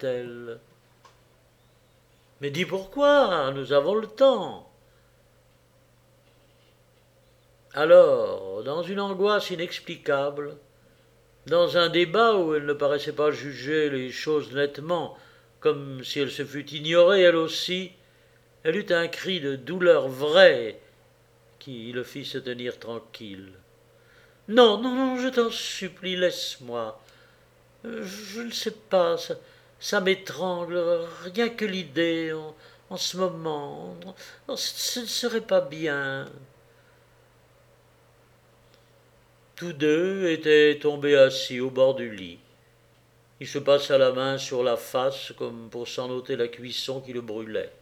S1: Mais dis pourquoi, nous avons le temps. Alors, dans une angoisse inexplicable, dans un débat où elle ne paraissait pas juger les choses nettement, comme si elle se fût ignorée elle aussi, elle eut un cri de douleur vraie qui le fit se tenir tranquille. « Non, non, non, je t'en supplie, laisse-moi. Je ne sais pas, ça, ça m'étrangle, rien que l'idée, en, en ce moment. Ce ne serait pas bien. » Tous deux étaient tombés assis au bord du lit. Il se passa la main sur la face comme pour s'en ôter la cuisson qui le brûlait.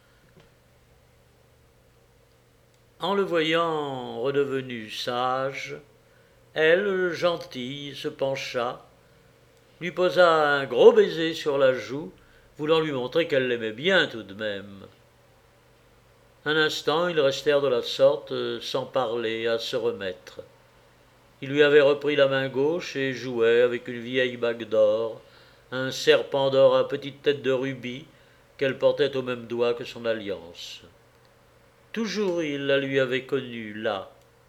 S1: En le voyant redevenu sage, elle, gentille, se pencha, lui posa un gros baiser sur la joue, voulant lui montrer qu'elle l'aimait bien tout de même. Un instant, ils restèrent de la sorte, sans parler, à se remettre. Il lui avait repris la main gauche et jouait avec une vieille bague d'or, un serpent d'or à petite tête de rubis qu'elle portait au même doigt que son alliance. Toujours il la lui avait connue là.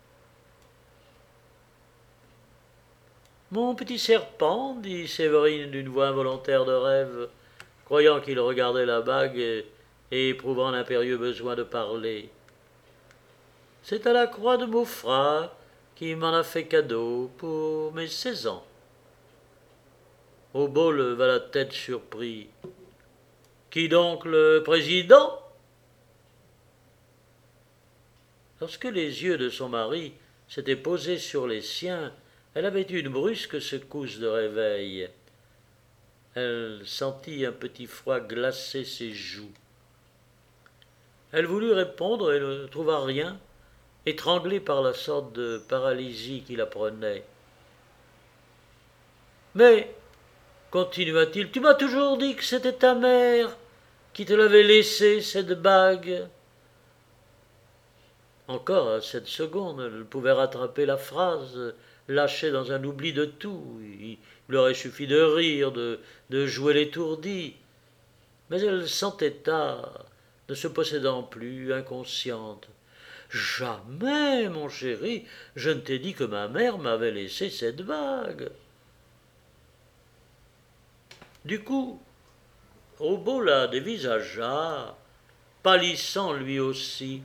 S1: « Mon petit serpent, dit Séverine d'une voix involontaire de rêve, croyant qu'il regardait la bague et, et éprouvant l'impérieux besoin de parler. C'est à la croix de Maufras qui m'en a fait cadeau pour mes seize ans. Aubeau leva la tête surpris. Qui donc, le président? Lorsque les yeux de son mari s'étaient posés sur les siens, elle avait eu une brusque secousse de réveil. Elle sentit un petit froid glacer ses joues. Elle voulut répondre et ne trouva rien, étranglée par la sorte de paralysie qui la prenait. « Mais, continua-t-il, tu m'as toujours dit que c'était ta mère qui te l'avait laissée, cette bague. » Encore à cette seconde, elle pouvait rattraper la phrase, lâchée dans un oubli de tout. Il lui aurait suffi de rire, de, de jouer l'étourdie. Mais elle s'entêta, ne se possédant plus, inconsciente. « Jamais, mon chéri, je ne t'ai dit que ma mère m'avait laissé cette bague. » Du coup, Aubeau la dévisagea, pâlissant lui aussi.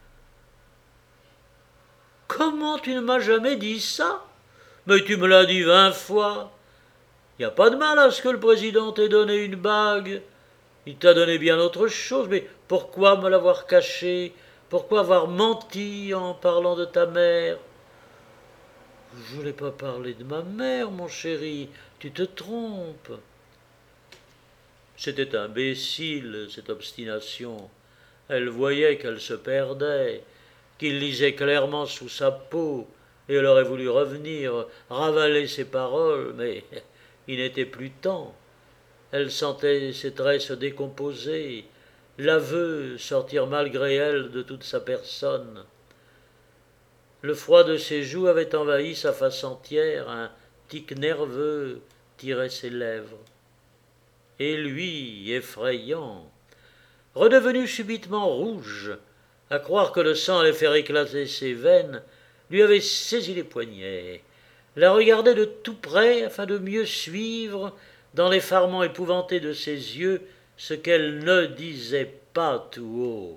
S1: « Comment tu ne m'as jamais dit ça? Mais tu me l'as dit vingt fois. Il n'y a pas de mal à ce que le président t'ait donné une bague. Il t'a donné bien autre chose, mais pourquoi me l'avoir cachée? Pourquoi avoir menti en parlant de ta mère? » »« Je n'ai pas parlé de ma mère, mon chéri, tu te trompes. » C'était imbécile, cette obstination. Elle voyait qu'elle se perdait, qu'il lisait clairement sous sa peau, et elle aurait voulu revenir, ravaler ses paroles, mais il n'était plus temps. Elle sentait ses traits se décomposer, l'aveu sortir malgré elle de toute sa personne. Le froid de ses joues avait envahi sa face entière, un tic nerveux tirait ses lèvres. Et lui, effrayant, redevenu subitement rouge, à croire que le sang allait faire éclater ses veines, lui avait saisi les poignets, la regardait de tout près afin de mieux suivre, dans l'effarement épouvanté de ses yeux, ce qu'elle ne disait pas tout haut.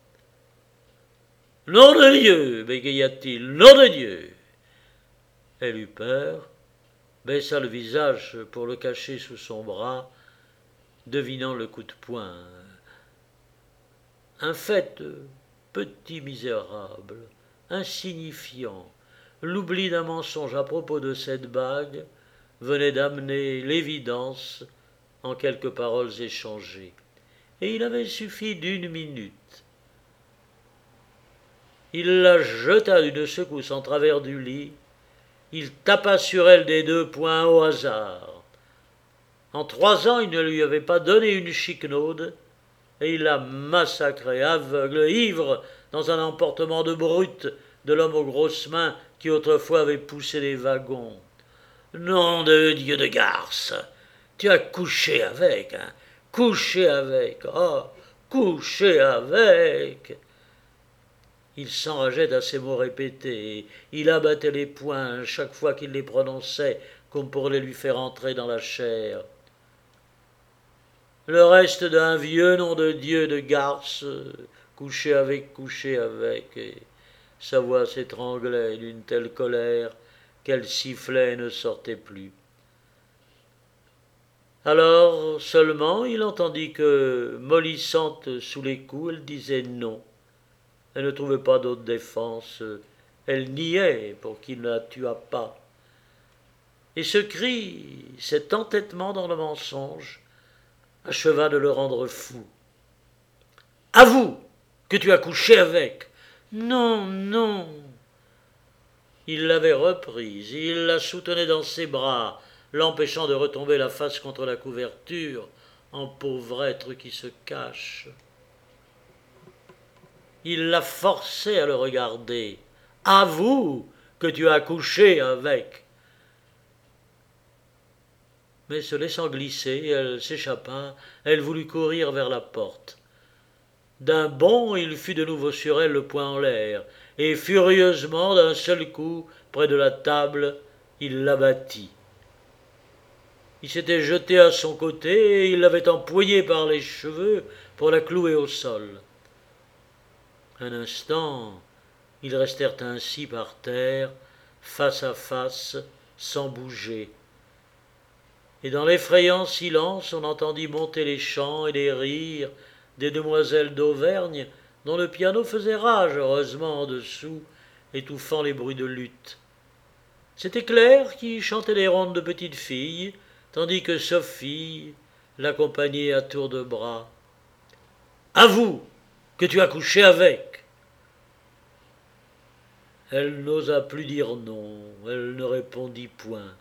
S1: « Nom de Dieu !» bégaya-t-il. « Nom de Dieu !» Elle eut peur, baissa le visage pour le cacher sous son bras, devinant le coup de poing. Un fait, petit misérable, insignifiant, l'oubli d'un mensonge à propos de cette bague venait d'amener l'évidence en quelques paroles échangées. Et il avait suffi d'une minute. Il la jeta d'une secousse en travers du lit, il tapa sur elle des deux poings au hasard. En trois ans, il ne lui avait pas donné une chiquenaude, et il la massacrait, aveugle, ivre, dans un emportement de brute de l'homme aux grosses mains qui autrefois avait poussé les wagons. Nom de Dieu de garce, tu as couché avec, hein, couché avec, oh, couché avec. Il s'enrageait à ces mots répétés, il abattait les poings chaque fois qu'il les prononçait, comme pour les lui faire entrer dans la chair. Le reste d'un vieux nom de Dieu de garce, couché avec, couché avec, et sa voix s'étranglait d'une telle colère qu'elle sifflait et ne sortait plus. Alors seulement il entendit que, mollissante sous les coups, elle disait non. Elle ne trouvait pas d'autre défense Elle niait pour qu'il ne la tuât pas. Et ce cri, cet entêtement dans le mensonge, acheva de le rendre fou. « Avoue que tu as couché avec !»« Non, non !» Il l'avait reprise, il la soutenait dans ses bras, l'empêchant de retomber la face contre la couverture, en pauvre être qui se cache. Il la forçait à le regarder. « Avoue que tu as couché avec !» Mais se laissant glisser, elle s'échappa, elle voulut courir vers la porte. D'un bond, il fut de nouveau sur elle, le poing en l'air, et furieusement, d'un seul coup, près de la table, il l'abattit. Il s'était jeté à son côté et il l'avait empoignée par les cheveux pour la clouer au sol. Un instant, ils restèrent ainsi par terre, face à face, sans bouger. Et dans l'effrayant silence, on entendit monter les chants et les rires des demoiselles d'Auvergne, dont le piano faisait rage heureusement en dessous, étouffant les bruits de lutte. C'était Claire qui chantait des rondes de petites filles, tandis que Sophie l'accompagnait à tour de bras. « Avoue que tu as couché avec !» Elle n'osa plus dire non, elle ne répondit point.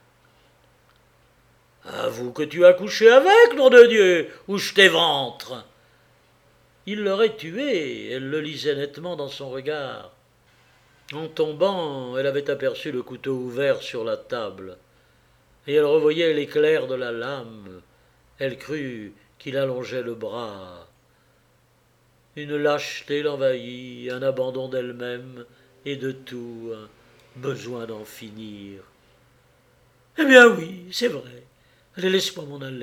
S1: « Avoue que tu as couché avec, nom de Dieu, ou je t'éventre !» Il l'aurait tué, elle le lisait nettement dans son regard. En tombant, elle avait aperçu le couteau ouvert sur la table, et elle revoyait l'éclair de la lame. Elle crut qu'il allongeait le bras. Une lâcheté l'envahit, un abandon d'elle-même et de tout, un besoin d'en finir. « Eh bien oui, c'est vrai, allez, laisse-moi m'en aller. »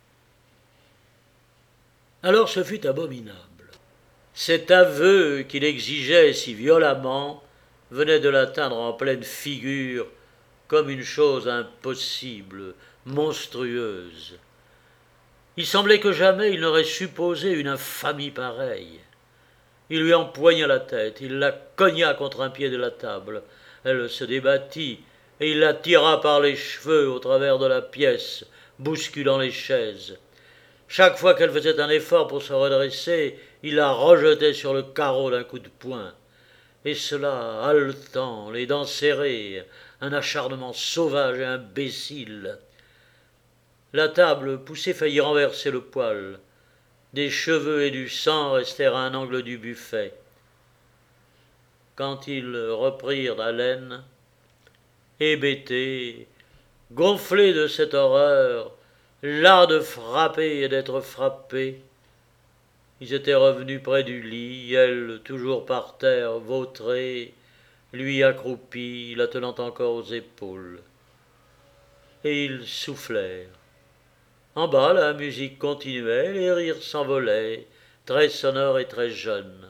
S1: Alors ce fut abominable. Cet aveu qu'il exigeait si violemment venait de l'atteindre en pleine figure comme une chose impossible, monstrueuse. Il semblait que jamais il n'aurait supposé une infamie pareille. Il lui empoigna la tête, il la cogna contre un pied de la table. Elle se débattit, et il la tira par les cheveux au travers de la pièce, bousculant les chaises. Chaque fois qu'elle faisait un effort pour se redresser, il la rejetait sur le carreau d'un coup de poing. Et cela, haletant, les dents serrées, un acharnement sauvage et imbécile. La table poussée faillit renverser le poêle. Des cheveux et du sang restèrent à un angle du buffet. Quand ils reprirent haleine, hébétés, gonflés de cette horreur, las de frapper et d'être frappés, ils étaient revenus près du lit, elle toujours par terre, vautrée, lui accroupi, la tenant encore aux épaules. Et ils soufflèrent. En bas, la musique continuait, les rires s'envolaient, très sonores et très jeunes.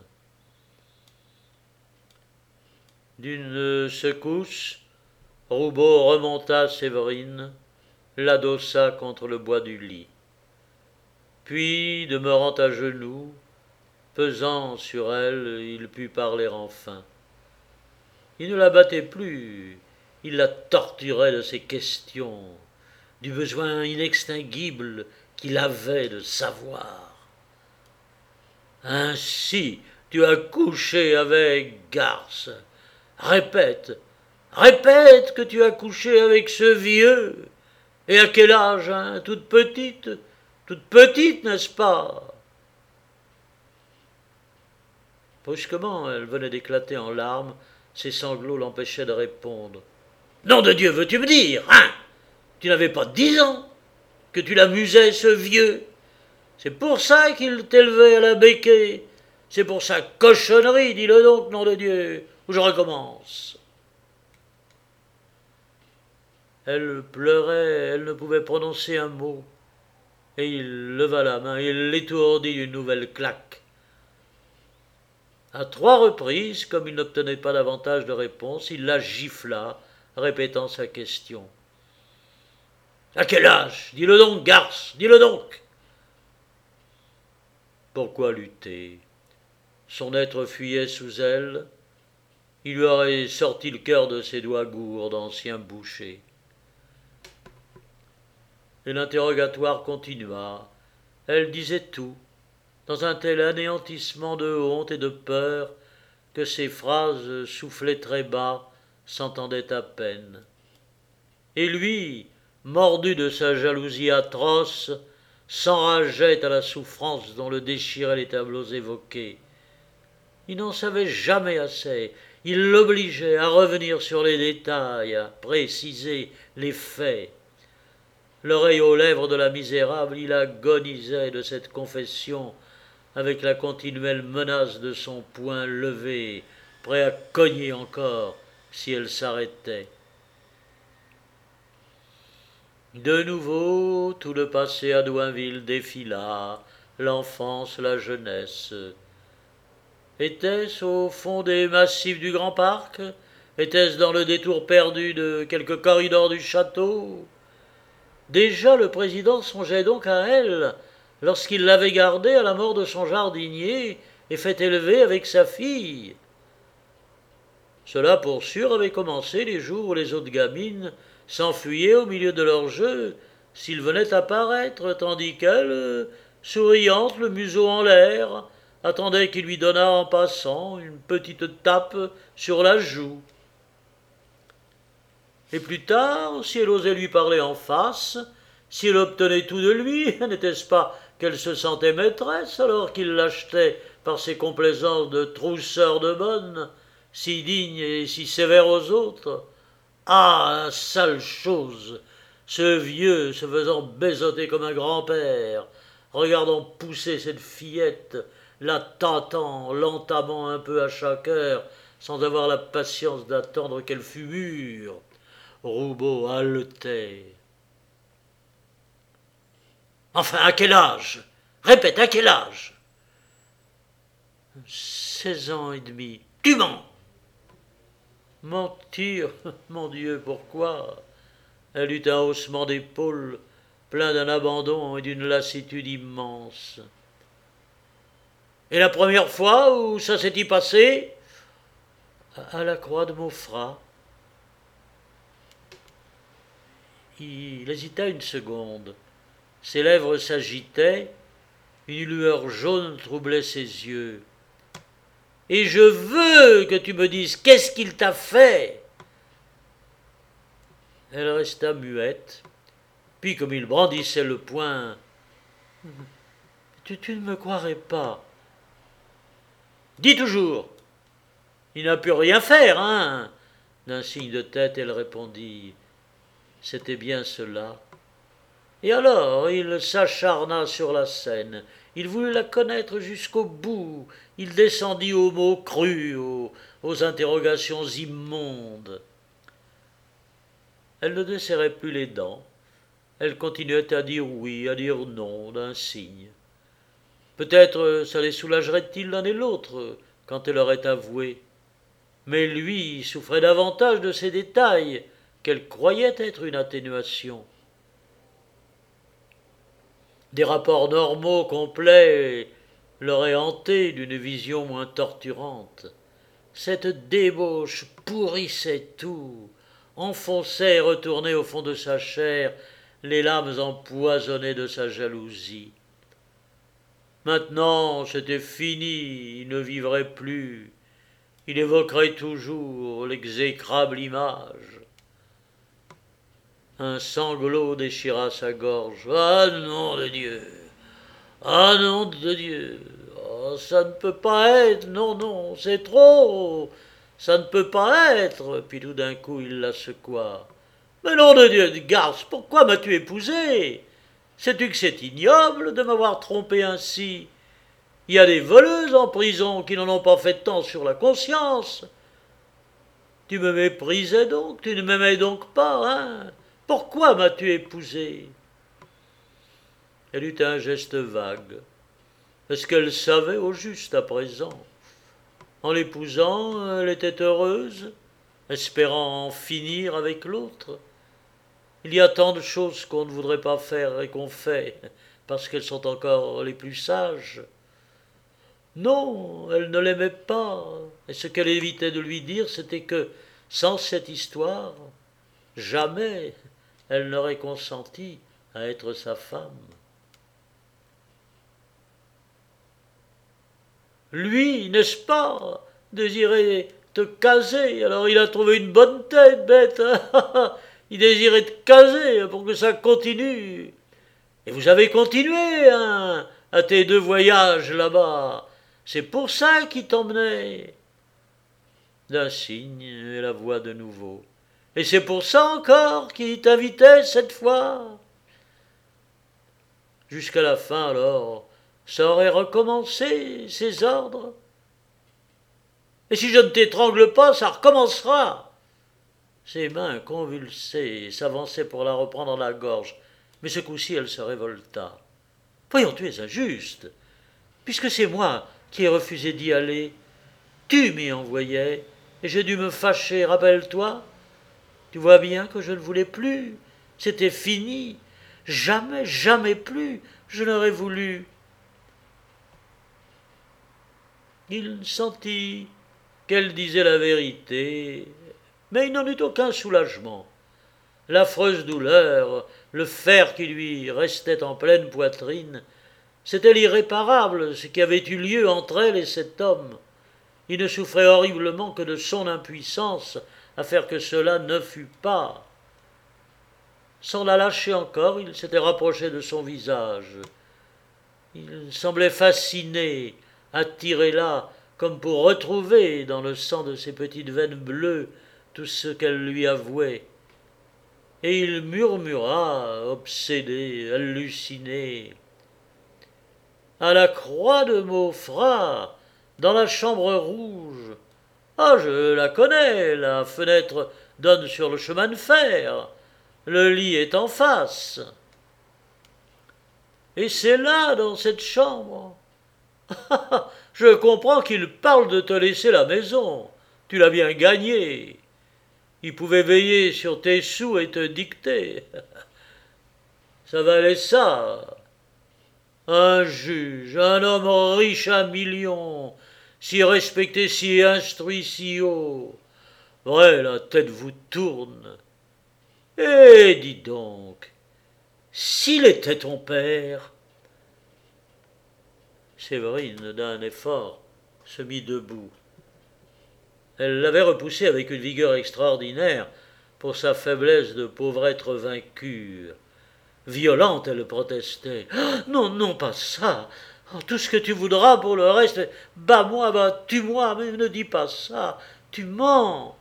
S1: D'une secousse, Roubaud remonta Séverine, l'adossa contre le bois du lit. Puis, demeurant à genoux, pesant sur elle, il put parler enfin. Il ne la battait plus, il la torturait de ses questions, du besoin inextinguible qu'il avait de savoir. « Ainsi, tu as couché avec Garce. Répète, répète que tu as couché avec ce vieux. Et à quel âge, hein, toute petite ? Toute petite, n'est-ce pas ?» Brusquement, elle venait d'éclater en larmes, ses sanglots l'empêchaient de répondre. « Nom de Dieu, veux-tu me dire, hein ? Tu n'avais pas dix ans, que tu l'amusais, ce vieux. C'est pour ça qu'il t'élevait à la béquée. C'est pour sa cochonnerie, dis-le donc, nom de Dieu, ou je recommence. » Elle pleurait, elle ne pouvait prononcer un mot. Et il leva la main, il l'étourdit d'une nouvelle claque. À trois reprises, comme il n'obtenait pas davantage de réponse, il la gifla, répétant sa question. « À quel âge ? Dis-le donc, garce, dis-le donc !» Pourquoi lutter ? Son être fuyait sous elle, il lui aurait sorti le cœur de ses doigts gourds d'ancien boucher. Et l'interrogatoire continua. Elle disait tout, dans un tel anéantissement de honte et de peur que ses phrases soufflées très bas s'entendaient à peine. Et lui, mordu de sa jalousie atroce, s'enrageait à la souffrance dont le déchiraient les tableaux évoqués. Il n'en savait jamais assez, il l'obligeait à revenir sur les détails, à préciser les faits. L'oreille aux lèvres de la misérable, il agonisait de cette confession avec la continuelle menace de son poing levé, prêt à cogner encore si elle s'arrêtait. De nouveau, tout le passé à Douinville défila, l'enfance, la jeunesse. Était-ce au fond des massifs du Grand Parc? Était-ce dans le détour perdu de quelque corridor du château? Déjà le président songeait donc à elle, lorsqu'il l'avait gardée à la mort de son jardinier et fait élever avec sa fille. Cela pour sûr avait commencé les jours où les autres gamines s'enfuyaient au milieu de leur jeu s'il venait à paraître, tandis qu'elle, souriante, le museau en l'air, attendait qu'il lui donnât en passant une petite tape sur la joue. Et plus tard, si elle osait lui parler en face, si elle obtenait tout de lui, n'était-ce pas qu'elle se sentait maîtresse alors qu'il l'achetait par ses complaisances de trousseur de bonne, si digne et si sévère aux autres? Ah, sale chose, ce vieux se faisant baisoter comme un grand-père, regardant pousser cette fillette, la tâtant, l'entamant un peu à chaque heure, sans avoir la patience d'attendre qu'elle fût mûre. Roubaud haletait. Enfin, à quel âge? Répète, à quel âge? Seize ans et demi. Tu mens! Mentir, mon Dieu, pourquoi? Elle eut un haussement d'épaules, plein d'un abandon et d'une lassitude immense. Et la première fois où ça s'est-y passé? À la croix de Maufras. Il hésita une seconde. Ses lèvres s'agitaient, une lueur jaune troublait ses yeux. « Et je veux que tu me dises qu'est-ce qu'il t'a fait ?» Elle resta muette, puis comme il brandissait le poing, « Tu, tu ne me croirais pas. »« Dis toujours. Il n'a pu rien faire, hein ?» D'un signe de tête, elle répondit, « C'était bien cela. » Et alors, il s'acharna sur la scène. Il voulut la connaître jusqu'au bout. Il descendit aux mots crus, aux, aux interrogations immondes. Elle ne desserrait plus les dents. Elle continuait à dire oui, à dire non, d'un signe. Peut-être ça les soulagerait-il l'un et l'autre quand elle aurait avoué. Mais lui souffrait davantage de ces détails qu'elle croyait être une atténuation. Des rapports normaux complets l'auraient hanté d'une vision moins torturante. Cette débauche pourrissait tout, enfonçait et retournait au fond de sa chair les lames empoisonnées de sa jalousie. Maintenant, c'était fini, il ne vivrait plus, il évoquerait toujours l'exécrable image. Un sanglot déchira sa gorge. « Ah, nom de Dieu! Ah, nom de Dieu! Oh, ça ne peut pas être! Non, non, c'est trop! Ça ne peut pas être !» Puis tout d'un coup, il la secoua. « Mais nom de Dieu de garce, pourquoi m'as-tu épousé? Sais-tu que c'est ignoble de m'avoir trompé ainsi? Il y a des voleuses en prison qui n'en ont pas fait tant sur la conscience. Tu me méprisais donc, tu ne m'aimais donc pas, hein? Pourquoi m'as-tu épousé ?» Elle eut un geste vague. Est-ce qu'elle savait au juste à présent? En l'épousant, elle était heureuse, espérant en finir avec l'autre. Il y a tant de choses qu'on ne voudrait pas faire et qu'on fait, parce qu'elles sont encore les plus sages. Non, elle ne l'aimait pas, et ce qu'elle évitait de lui dire, c'était que, sans cette histoire, jamais elle n'aurait consenti à être sa femme. Lui, n'est-ce pas, désirait te caser, alors il a trouvé une bonne tête, bête. Il désirait te caser pour que ça continue. Et vous avez continué, hein, à tes deux voyages là-bas. C'est pour ça qu'il t'emmenait. D'un signe, et la voix de nouveau. Et c'est pour ça encore qu'il t'invitait cette fois. Jusqu'à la fin, alors, ça aurait recommencé, ces ordres. Et si je ne t'étrangle pas, ça recommencera. Ses mains convulsées s'avançaient pour la reprendre à la gorge, mais ce coup-ci elle se révolta. Voyons, tu es injuste, puisque c'est moi qui ai refusé d'y aller. Tu m'y envoyais, et j'ai dû me fâcher, rappelle-toi. Tu vois bien que je ne voulais plus, c'était fini, jamais, jamais plus, je n'aurais voulu. Il sentit qu'elle disait la vérité, mais il n'en eut aucun soulagement. L'affreuse douleur, le fer qui lui restait en pleine poitrine, c'était l'irréparable, ce qui avait eu lieu entre elle et cet homme. Il ne souffrait horriblement que de son impuissance à faire que cela ne fût pas. Sans la lâcher encore, il s'était rapproché de son visage. Il semblait fasciné, attiré là, comme pour retrouver dans le sang de ses petites veines bleues tout ce qu'elle lui avouait. Et il murmura, obsédé, halluciné. À la croix de Maufras, dans la chambre rouge. Ah, je la connais, la fenêtre donne sur le chemin de fer. Le lit est en face. Et c'est là, dans cette chambre. Je comprends qu'il parle de te laisser la maison. Tu l'as bien gagné. Il pouvait veiller sur tes sous et te dicter. Ça valait ça. Un juge, un homme riche à millions, si respecté, si instruit, si haut. Vrai, la tête vous tourne. Eh, dis donc, s'il était ton père. Séverine, d'un effort, se mit debout. Elle l'avait repoussé avec une vigueur extraordinaire pour sa faiblesse de pauvre être vaincu. Violente, elle protestait. Ah, non, non, pas ça. Oh, tout ce que tu voudras pour le reste. Bats-moi, bah, tue-moi, mais ne dis pas ça. Tu mens.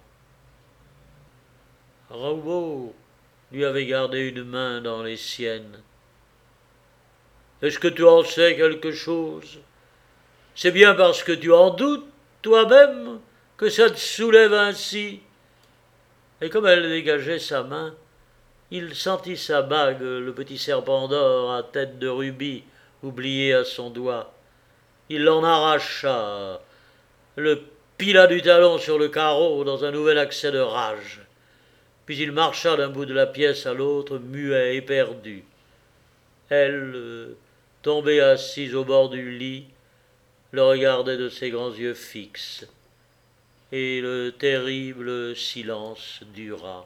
S1: Roubaud lui avait gardé une main dans les siennes. Est-ce que tu en sais quelque chose? C'est bien parce que tu en doutes, toi-même, que ça te soulève ainsi. Et comme elle dégageait sa main, il sentit sa bague, le petit serpent d'or à tête de rubis, oublié à son doigt. Il l'en arracha, le pila du talon sur le carreau dans un nouvel accès de rage. Puis il marcha d'un bout de la pièce à l'autre, muet, éperdu. Elle, tombée assise au bord du lit, le regardait de ses grands yeux fixes, et le terrible silence dura.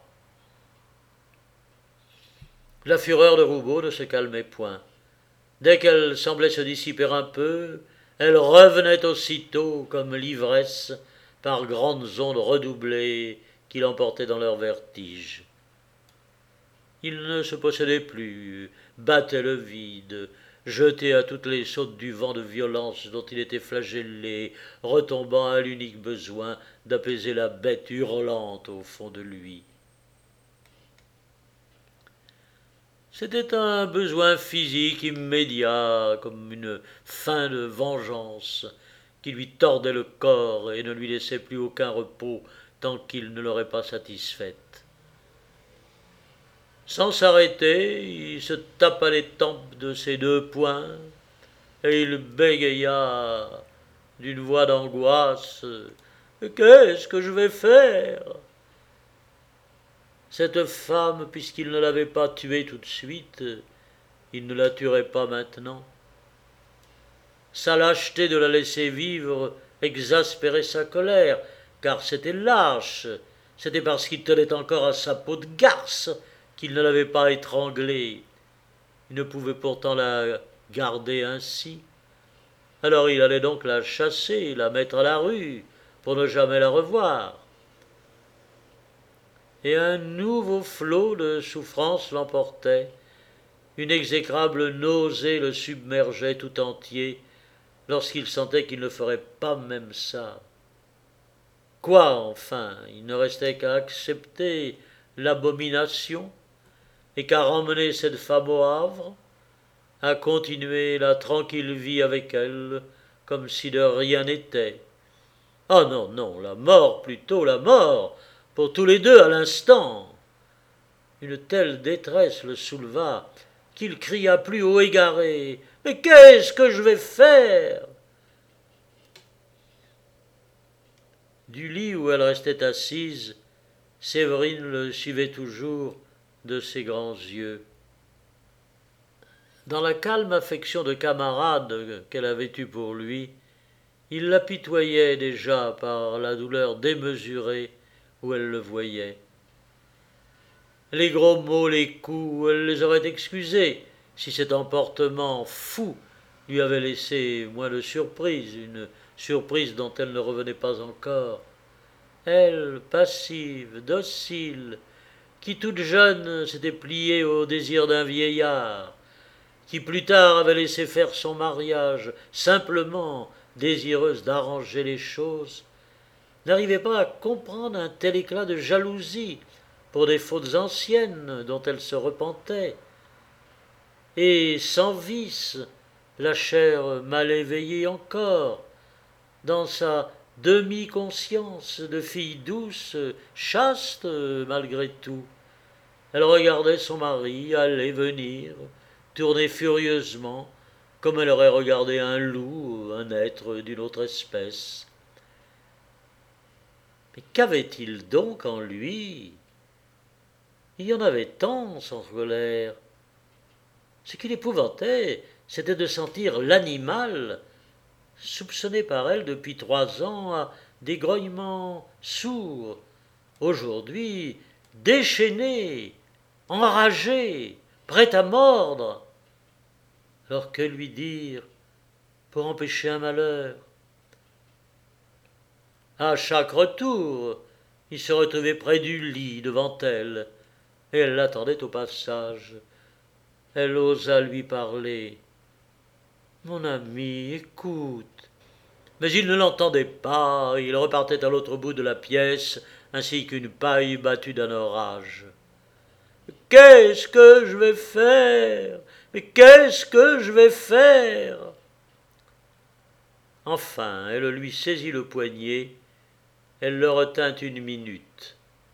S1: La fureur de Roubaud ne se calmait point. Dès qu'elle semblait se dissiper un peu, elle revenait aussitôt comme l'ivresse par grandes ondes redoublées qui l'emportaient dans leur vertige. Il ne se possédait plus, battait le vide, jeté à toutes les sautes du vent de violence dont il était flagellé, retombant à l'unique besoin d'apaiser la bête hurlante au fond de lui. C'était un besoin physique immédiat, comme une faim de vengeance, qui lui tordait le corps et ne lui laissait plus aucun repos tant qu'il ne l'aurait pas satisfaite. Sans s'arrêter, il se tapa les tempes de ses deux poings, et il bégaya d'une voix d'angoisse. « Qu'est-ce que je vais faire ?» Cette femme, puisqu'il ne l'avait pas tuée tout de suite, il ne la tuerait pas maintenant. Sa lâcheté de la laisser vivre exaspérait sa colère, car c'était lâche, c'était parce qu'il tenait encore à sa peau de garce qu'il ne l'avait pas étranglée. Il ne pouvait pourtant la garder ainsi. Alors il allait donc la chasser, la mettre à la rue, pour ne jamais la revoir. Et un nouveau flot de souffrance l'emportait. Une exécrable nausée le submergeait tout entier lorsqu'il sentait qu'il ne ferait pas même ça. Quoi, enfin, il ne restait qu'à accepter l'abomination et qu'à ramener cette femme au Havre, à continuer la tranquille vie avec elle, comme si de rien n'était. Ah non, non, la mort plutôt, la mort, pour tous les deux à l'instant. Une telle détresse le souleva qu'il cria plus haut égaré. Mais qu'est-ce que je vais faire? Du lit où elle restait assise, Séverine le suivait toujours de ses grands yeux. Dans la calme affection de camarade qu'elle avait eue pour lui, il l'apitoyait déjà par la douleur démesurée où elle le voyait. Les gros mots, les coups, elle les aurait excusés si cet emportement fou lui avait laissé moins de surprise, une surprise dont elle ne revenait pas encore. Elle, passive, docile, qui toute jeune s'était pliée au désir d'un vieillard, qui plus tard avait laissé faire son mariage, simplement désireuse d'arranger les choses, n'arrivait pas à comprendre un tel éclat de jalousie pour des fautes anciennes dont elle se repentait. Et sans vice, la chair mal éveillée encore, dans sa demi-conscience de fille douce, chaste malgré tout, elle regardait son mari aller venir, tourner furieusement, comme elle aurait regardé un loup, un être d'une autre espèce. Mais qu'avait-il donc en lui? Il y en avait tant sans colère. Ce qui l'épouvantait, c'était de sentir l'animal, soupçonné par elle depuis trois ans à des grognements sourds, aujourd'hui déchaîné, enragé, prêt à mordre. Alors que lui dire pour empêcher un malheur? À chaque retour, il se retrouvait près du lit devant elle, et elle l'attendait au passage. Elle osa lui parler. Mon ami, écoute. Mais il ne l'entendait pas, il repartait à l'autre bout de la pièce, ainsi qu'une paille battue d'un orage. Qu'est-ce que je vais faire? Mais qu'est-ce que je vais faire? Enfin, elle lui saisit le poignet, elle le retint une minute.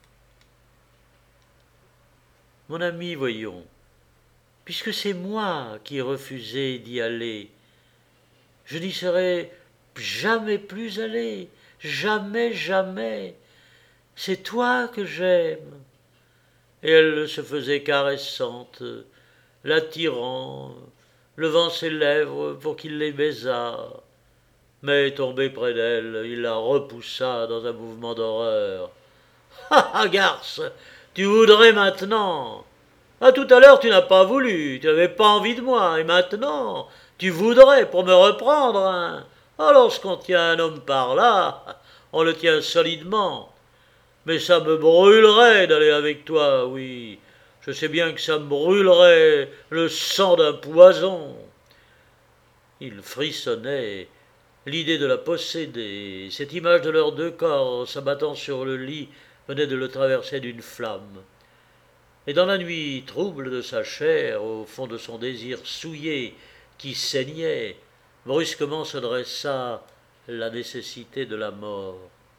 S1: Mon ami, voyons, puisque c'est moi qui ai refusé d'y aller, je n'y serai jamais plus allé, jamais, jamais. C'est toi que j'aime. Et elle se faisait caressante, l'attirant, levant ses lèvres pour qu'il les baisât. Mais tombé près d'elle, il la repoussa dans un mouvement d'horreur. Ah, ah, garce, tu voudrais maintenant? Ah, tout à l'heure tu n'as pas voulu, tu n'avais pas envie de moi, et maintenant tu voudrais pour me reprendre, hein? Ah, lorsqu'on tient un homme par là, on le tient solidement. Mais ça me brûlerait d'aller avec toi, oui. Je sais bien que ça me brûlerait le sang d'un poison. Il frissonnait. L'idée de la posséder, cette image de leurs deux corps s'abattant sur le lit venait de le traverser d'une flamme. Et dans la nuit trouble de sa chair, au fond de son désir souillé qui saignait, brusquement se dressa la nécessité de la mort.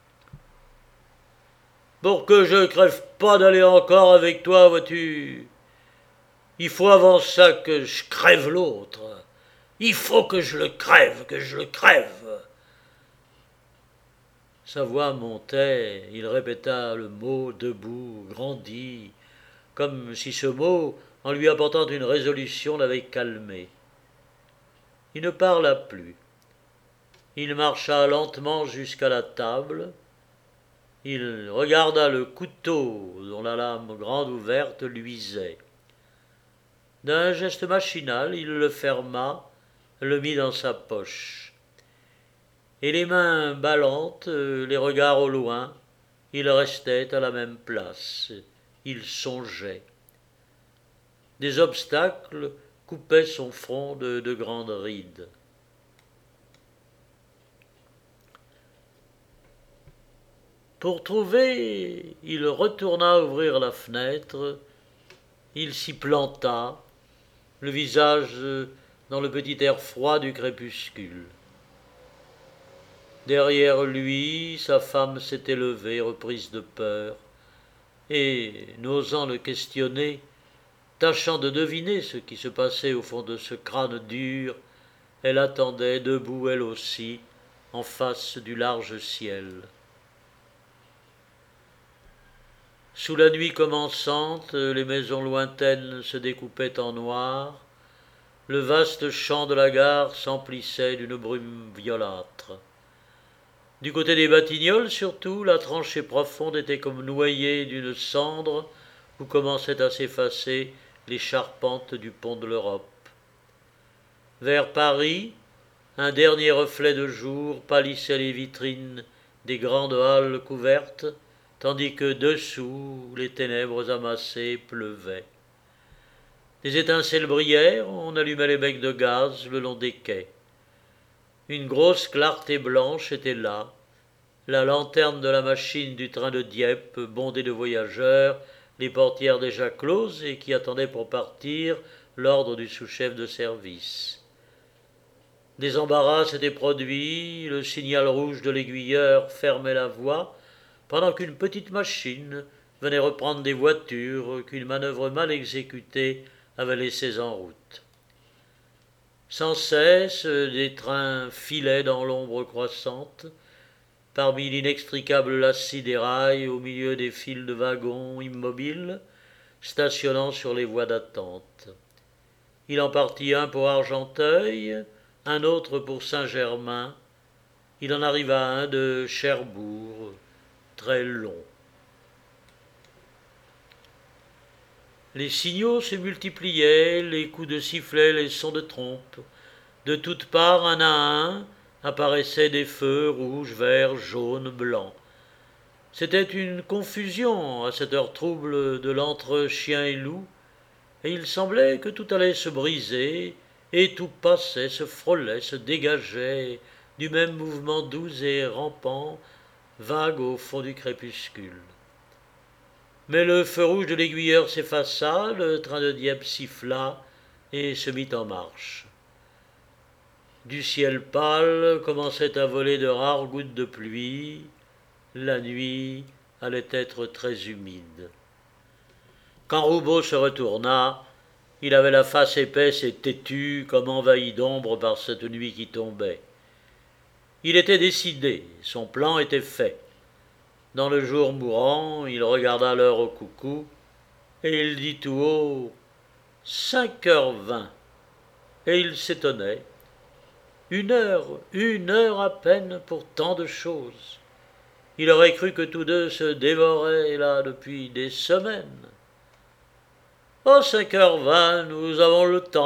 S1: Pour que je crève pas d'aller encore avec toi, vois-tu, il faut avant ça que je crève l'autre. Il faut que je le crève, que je le crève. Sa voix montait, il répéta le mot debout, grandi, comme si ce mot, en lui apportant une résolution, l'avait calmé. Il ne parla plus. Il marcha lentement jusqu'à la table. Il regarda le couteau dont la lame grande ouverte luisait. D'un geste machinal, il le ferma, le mit dans sa poche. Et les mains ballantes, les regards au loin, il restait à la même place. Il songeait. Des obstacles coupaient son front de, de grandes rides. Pour trouver, il retourna ouvrir la fenêtre. Il s'y planta, le visage dans le petit air froid du crépuscule. Derrière lui, sa femme s'était levée, reprise de peur, et, n'osant le questionner, tâchant de deviner ce qui se passait au fond de ce crâne dur, elle attendait, debout elle aussi, en face du large ciel. Sous la nuit commençante, les maisons lointaines se découpaient en noir, le vaste champ de la gare s'emplissait d'une brume violâtre. Du côté des Batignolles, surtout, la tranchée profonde était comme noyée d'une cendre où commençaient à s'effacer les charpentes du pont de l'Europe. Vers Paris, un dernier reflet de jour pâlissait les vitrines des grandes halles couvertes, tandis que dessous, les ténèbres amassées pleuvaient. Des étincelles brillèrent, on allumait les becs de gaz le long des quais. Une grosse clarté blanche était là, la lanterne de la machine du train de Dieppe, bondée de voyageurs, les portières déjà closes et qui attendaient pour partir l'ordre du sous-chef de service. Des embarras s'étaient produits, le signal rouge de l'aiguilleur fermait la voie, pendant qu'une petite machine venait reprendre des voitures qu'une manœuvre mal exécutée avait laissées en route. Sans cesse, des trains filaient dans l'ombre croissante, parmi l'inextricable lacis des rails, au milieu des files de wagons immobiles, stationnant sur les voies d'attente. Il en partit un pour Argenteuil, un autre pour Saint-Germain. Il en arriva un de Cherbourg, très long. Les signaux se multipliaient, les coups de sifflet, les sons de trompe. De toutes parts, un à un, apparaissaient des feux rouges, verts, jaunes, blancs. C'était une confusion à cette heure trouble de l'entre chien et loup, et il semblait que tout allait se briser, et tout passait, se frôlait, se dégageait du même mouvement doux et rampant, vague au fond du crépuscule. Mais le feu rouge de l'aiguilleur s'effaça, le train de Dieppe siffla et se mit en marche. Du ciel pâle commençaient à voler de rares gouttes de pluie. La nuit allait être très humide. Quand Roubaud se retourna, il avait la face épaisse et têtue, comme envahie d'ombre par cette nuit qui tombait. Il était décidé, son plan était fait. Dans le jour mourant, il regarda l'heure au coucou, et il dit tout haut « Cinq heures vingt ». Et il s'étonnait. Une heure, une heure à peine pour tant de choses. Il aurait cru que tous deux se dévoraient là depuis des semaines. « Oh, cinq heures vingt, nous avons le temps ».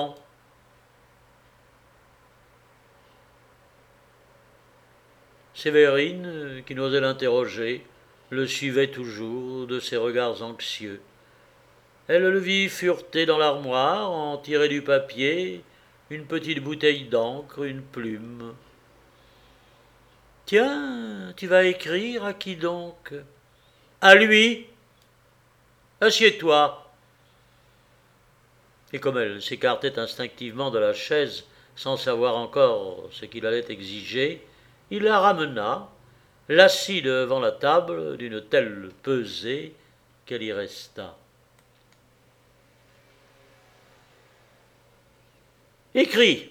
S1: Sévérine, qui n'osait l'interroger, le suivait toujours de ses regards anxieux. Elle le vit fureter dans l'armoire, en tirer du papier, une petite bouteille d'encre, une plume. « Tiens, tu vas écrire à qui donc ?»« À lui. Assieds-toi. » Et comme elle s'écartait instinctivement de la chaise, sans savoir encore ce qu'il allait exiger, il la ramena, l'assit devant la table d'une telle pesée qu'elle y resta. « Écris.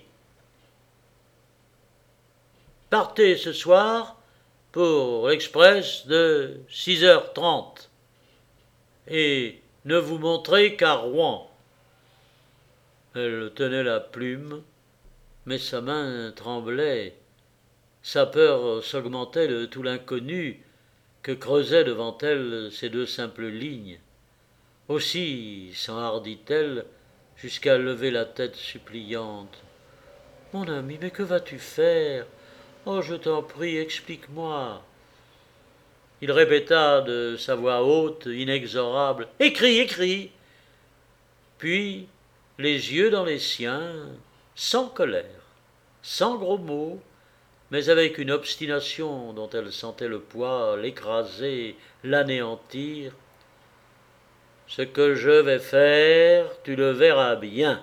S1: Partez ce soir pour l'express de six heures trente et ne vous montrez qu'à Rouen. » Elle tenait la plume, mais sa main tremblait. Sa peur s'augmentait de tout l'inconnu que creusaient devant elle ces deux simples lignes. Aussi s'enhardit-elle jusqu'à lever la tête suppliante. « Mon ami, mais que vas-tu faire? Oh, je t'en prie, explique-moi. » Il répéta de sa voix haute, inexorable, « Écris, écris !» Puis, les yeux dans les siens, sans colère, sans gros mots, mais avec une obstination dont elle sentait le poids l'écraser, l'anéantir. « Ce que je vais faire, tu le verras bien.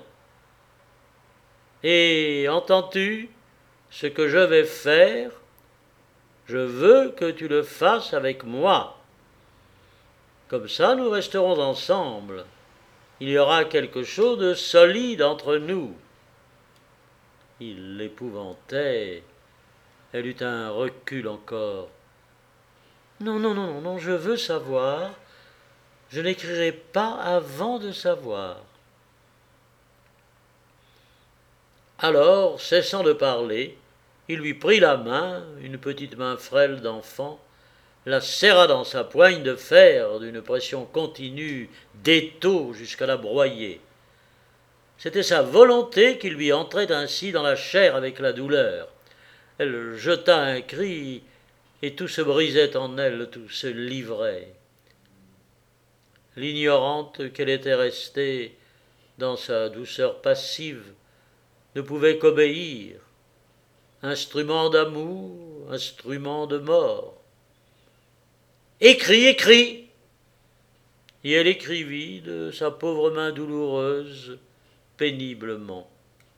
S1: Et entends-tu, ce que je vais faire, je veux que tu le fasses avec moi. Comme ça, nous resterons ensemble. Il y aura quelque chose de solide entre nous. » Il l'épouvantait. Elle eut un recul encore. « Non, non, non, non, je veux savoir. Je n'écrirai pas avant de savoir. » Alors, cessant de parler, il lui prit la main, une petite main frêle d'enfant, la serra dans sa poigne de fer d'une pression continue, d'étau jusqu'à la broyer. C'était sa volonté qui lui entrait ainsi dans la chair avec la douleur. Elle jeta un cri, et tout se brisait en elle, tout se livrait. L'ignorante qu'elle était restée dans sa douceur passive ne pouvait qu'obéir. Instrument d'amour, instrument de mort. « Écris, écris !» Et elle écrivit de sa pauvre main douloureuse, péniblement.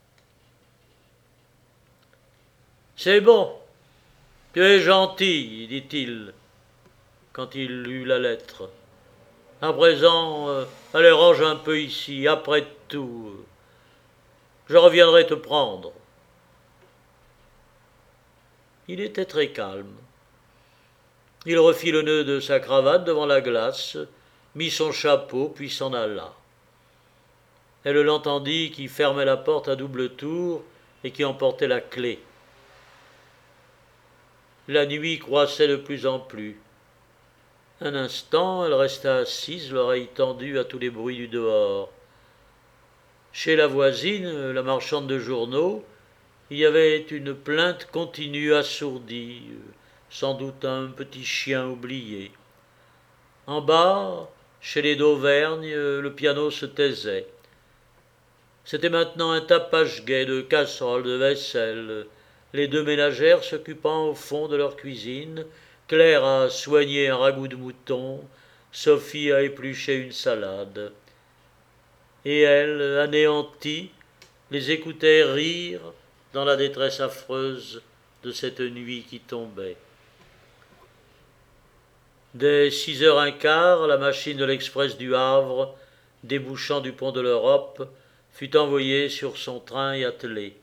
S1: « C'est bon, tu es gentil, dit-il, quand il lut la lettre. À présent, euh, allez, range un peu ici, après tout, euh, je reviendrai te prendre. » Il était très calme. Il refit le nœud de sa cravate devant la glace, mit son chapeau, puis s'en alla. Elle l'entendit qui fermait la porte à double tour et qui emportait la clé. La nuit croissait de plus en plus. Un instant, elle resta assise, l'oreille tendue à tous les bruits du dehors. Chez la voisine, la marchande de journaux, il y avait une plainte continue assourdie, sans doute un petit chien oublié. En bas, chez les d'Auvergne, le piano se taisait. C'était maintenant un tapage gai de casseroles, de vaisselle, les deux ménagères s'occupant au fond de leur cuisine, Claire à soigner un ragoût de mouton, Sophie à éplucher une salade. Et elle, anéantie, les écoutait rire dans la détresse affreuse de cette nuit qui tombait. Dès six heures un quart, la machine de l'express du Havre, débouchant du pont de l'Europe, fut envoyée sur son train et attelée.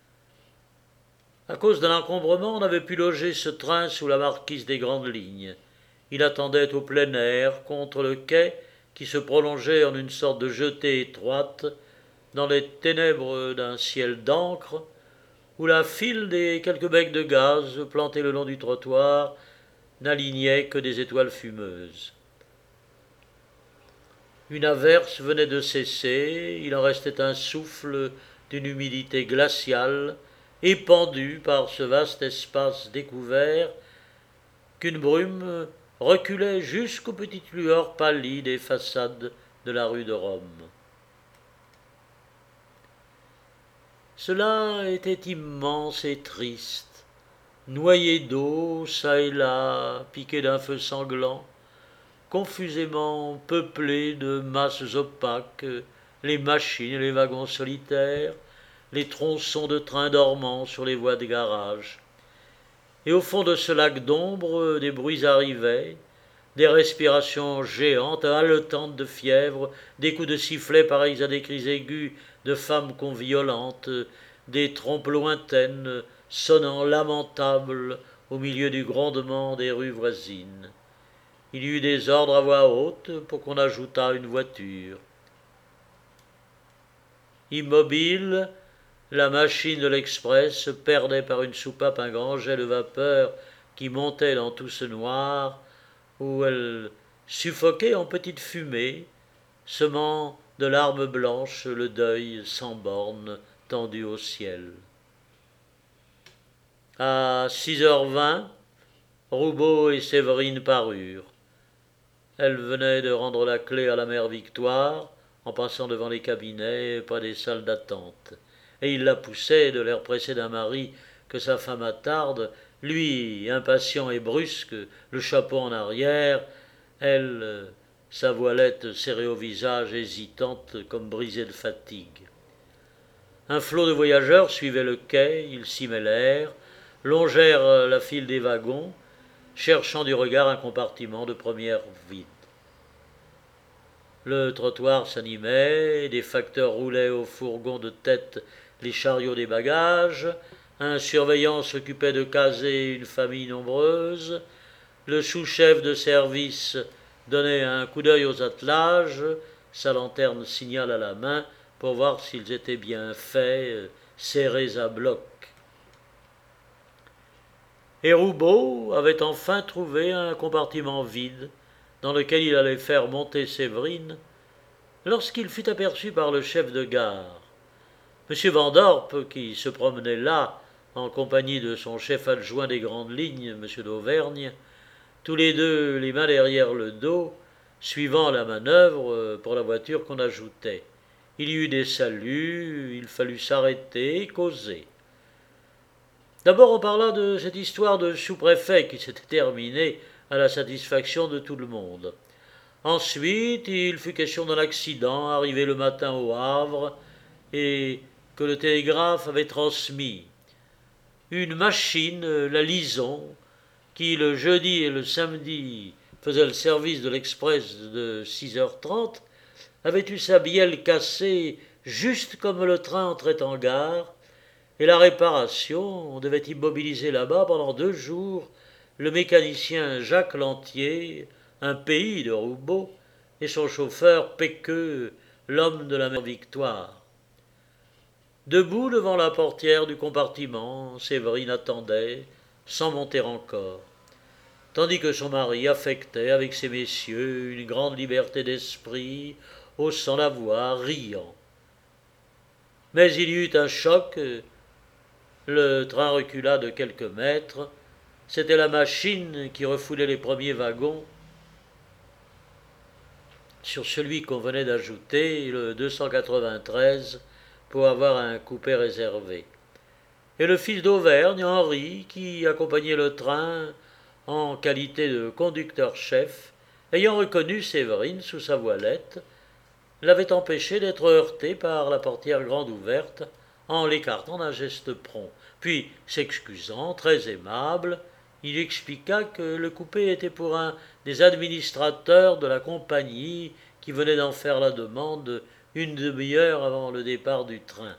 S1: À cause de l'encombrement, on n'avait pu loger ce train sous la marquise des Grandes Lignes. Il attendait au plein air, contre le quai, qui se prolongeait en une sorte de jetée étroite, dans les ténèbres d'un ciel d'encre, où la file des quelques becs de gaz plantés le long du trottoir n'alignait que des étoiles fumeuses. Une averse venait de cesser, il en restait un souffle d'une humidité glaciale, épandu par ce vaste espace découvert, qu'une brume reculait jusqu'aux petites lueurs pâlies des façades de la rue de Rome. Cela était immense et triste, noyé d'eau, çà et là, piqué d'un feu sanglant, confusément peuplé de masses opaques, les machines et les wagons solitaires, les tronçons de trains dormants sur les voies de garage. Et au fond de ce lac d'ombre, des bruits arrivaient, des respirations géantes, haletantes de fièvre, des coups de sifflet pareils à des cris aigus de femmes conviolentes, des trompes lointaines, sonnant lamentables au milieu du grondement des rues voisines. Il y eut des ordres à voix haute pour qu'on ajoutât une voiture. Immobile, la machine de l'express se perdait par une soupape un grand jet de vapeur qui montait dans tout ce noir, où elle suffoquait en petites fumées, semant de larmes blanches le deuil sans bornes tendu au ciel. À six heures vingt, Roubaud et Séverine parurent. Elle venait de rendre la clé à la mère Victoire, en passant devant les cabinets, pas des salles d'attente. Et il la poussait, de l'air pressé d'un mari que sa femme attarde, lui, impatient et brusque, le chapeau en arrière, elle, sa voilette serrée au visage, hésitante comme brisée de fatigue. Un flot de voyageurs suivait le quai, ils s'y mêlèrent, longèrent la file des wagons, cherchant du regard un compartiment de première vide. Le trottoir s'animait, des facteurs roulaient au fourgon de tête les chariots des bagages, un surveillant s'occupait de caser une famille nombreuse, le sous-chef de service donnait un coup d'œil aux attelages, sa lanterne signale à la main pour voir s'ils étaient bien faits, serrés à bloc. Et Roubaud avait enfin trouvé un compartiment vide dans lequel il allait faire monter Séverine, lorsqu'il fut aperçu par le chef de gare. M. Vandorp, qui se promenait là en compagnie de son chef adjoint des grandes lignes, M. d'Auvergne, tous les deux les mains derrière le dos, suivant la manœuvre pour la voiture qu'on ajoutait. Il y eut des saluts, il fallut s'arrêter, causer. D'abord on parla de cette histoire de sous-préfet qui s'était terminée à la satisfaction de tout le monde. Ensuite, il fut question d'un accident arrivé le matin au Havre et que le télégraphe avait transmis. Une machine, la Lison, qui le jeudi et le samedi faisait le service de l'express de six heures trente, avait eu sa bielle cassée juste comme le train entrait en gare, et la réparation, on devait immobiliser là-bas pendant deux jours le mécanicien Jacques Lantier, un pays de Roubaud, et son chauffeur Péqueux, l'homme de la mère Victoire. Debout devant la portière du compartiment, Séverine attendait, sans monter encore, tandis que son mari affectait avec ces messieurs une grande liberté d'esprit, haussant la voix, riant. Mais il y eut un choc, le train recula de quelques mètres, c'était la machine qui refoulait les premiers wagons sur celui qu'on venait d'ajouter, le deux cent quatre-vingt-treize, pour avoir un coupé réservé. Et le fils d'Auvergne, Henri, qui accompagnait le train en qualité de conducteur-chef, ayant reconnu Séverine sous sa voilette, l'avait empêché d'être heurté par la portière grande ouverte en l'écartant d'un geste prompt. Puis, s'excusant, très aimable, il expliqua que le coupé était pour un des administrateurs de la compagnie qui venait d'en faire la demande une demi-heure avant le départ du train.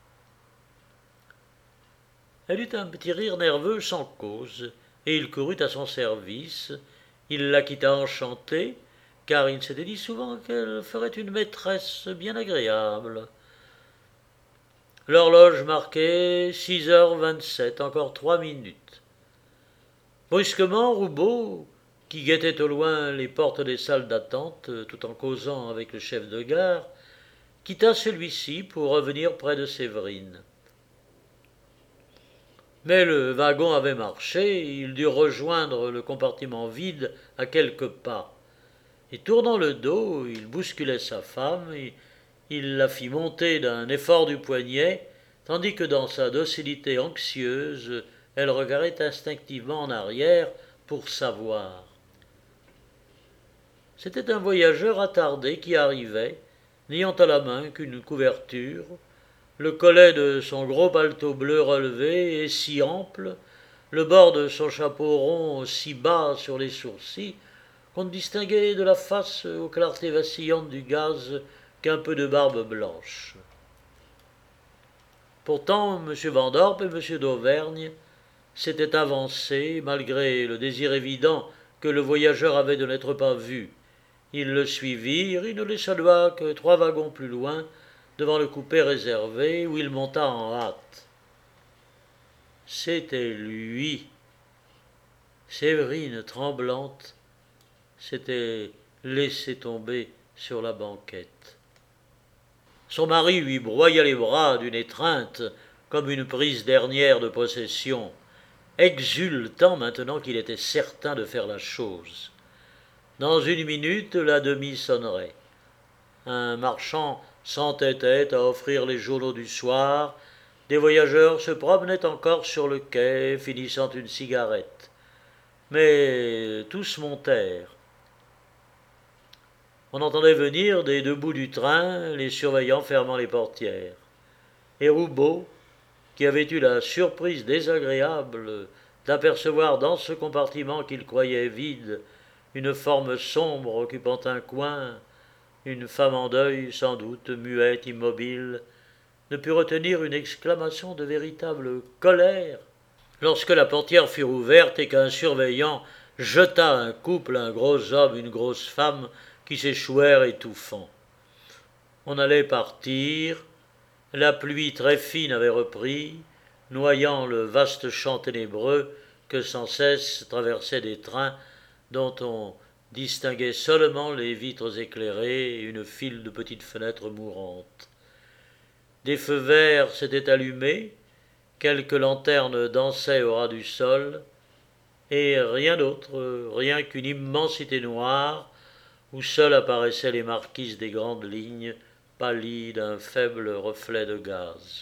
S1: Elle eut un petit rire nerveux sans cause, et il courut à son service. Il la quitta enchanté, car il s'était dit souvent qu'elle ferait une maîtresse bien agréable. L'horloge marquait six heures vingt-sept, encore trois minutes. Brusquement, Roubaud, qui guettait au loin les portes des salles d'attente, tout en causant avec le chef de gare, quitta celui-ci pour revenir près de Séverine. Mais le wagon avait marché, il dut rejoindre le compartiment vide à quelques pas. Et tournant le dos, il bousculait sa femme, et il la fit monter d'un effort du poignet, tandis que dans sa docilité anxieuse, elle regardait instinctivement en arrière pour savoir. C'était un voyageur attardé qui arrivait, n'ayant à la main qu'une couverture, le collet de son gros paletot bleu relevé et si ample, le bord de son chapeau rond si bas sur les sourcils, qu'on ne distinguait de la face aux clartés vacillantes du gaz qu'un peu de barbe blanche. Pourtant, M. Vandorp et M. d'Auvergne s'étaient avancés, malgré le désir évident que le voyageur avait de n'être pas vu. Ils le suivirent, il ne les salua que trois wagons plus loin, devant le coupé réservé où il monta en hâte. C'était lui. Séverine, tremblante, s'était laissée tomber sur la banquette. Son mari lui broya les bras d'une étreinte comme une prise dernière de possession, exultant maintenant qu'il était certain de faire la chose. Dans une minute, la demie sonnerait. Un marchand s'entêtait à offrir les journaux du soir. Des voyageurs se promenaient encore sur le quai, finissant une cigarette. Mais tous montèrent. On entendait venir des deux bouts du train les surveillants fermant les portières. Et Roubaud, qui avait eu la surprise désagréable d'apercevoir dans ce compartiment qu'il croyait vide une forme sombre occupant un coin, une femme en deuil, sans doute, muette, immobile, ne put retenir une exclamation de véritable colère lorsque la portière fut ouverte et qu'un surveillant jeta un couple, un gros homme, une grosse femme, qui s'échouèrent étouffants. On allait partir, la pluie très fine avait repris, noyant le vaste champ ténébreux que sans cesse traversaient des trains dont on distinguait seulement les vitres éclairées et une file de petites fenêtres mourantes. Des feux verts s'étaient allumés, quelques lanternes dansaient au ras du sol, et rien d'autre, rien qu'une immensité noire, où seules apparaissaient les marquises des grandes lignes, pâlies d'un faible reflet de gaz.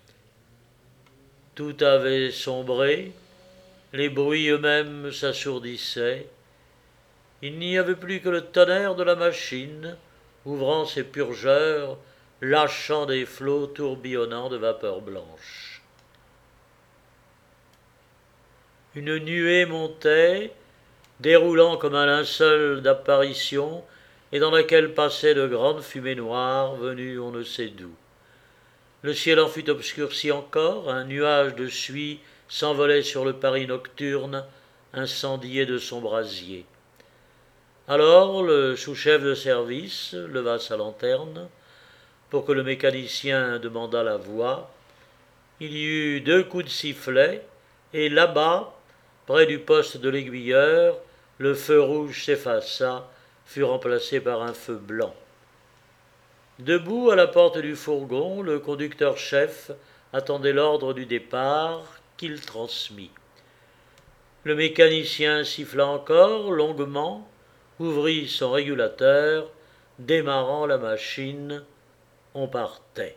S1: Tout avait sombré, les bruits eux-mêmes s'assourdissaient, il n'y avait plus que le tonnerre de la machine, ouvrant ses purgeurs, lâchant des flots tourbillonnants de vapeur blanche. Une nuée montait, déroulant comme un linceul d'apparition, et dans laquelle passaient de grandes fumées noires, venues on ne sait d'où. Le ciel en fut obscurci encore, un nuage de suie s'envolait sur le Paris nocturne, incendié de son brasier. Alors le sous-chef de service leva sa lanterne pour que le mécanicien demandât la voie. Il y eut deux coups de sifflet, et là-bas, près du poste de l'aiguilleur, le feu rouge s'effaça, fut remplacé par un feu blanc. Debout à la porte du fourgon, le conducteur-chef attendait l'ordre du départ, qu'il transmit. Le mécanicien siffla encore longuement, ouvrit son régulateur, démarrant la machine, on partait.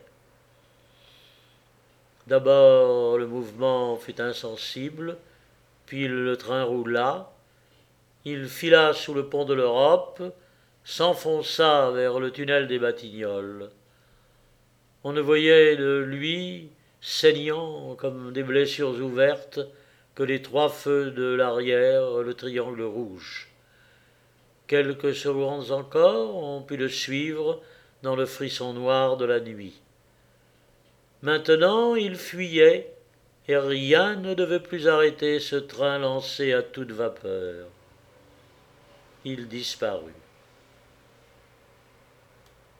S1: D'abord le mouvement fut insensible, puis le train roula, il fila sous le pont de l'Europe, s'enfonça vers le tunnel des Batignolles. On ne voyait de lui, saignant comme des blessures ouvertes, que les trois feux de l'arrière, le triangle rouge. Quelques secondes encore, on put le suivre dans le frisson noir de la nuit. Maintenant, il fuyait, et rien ne devait plus arrêter ce train lancé à toute vapeur. Il disparut.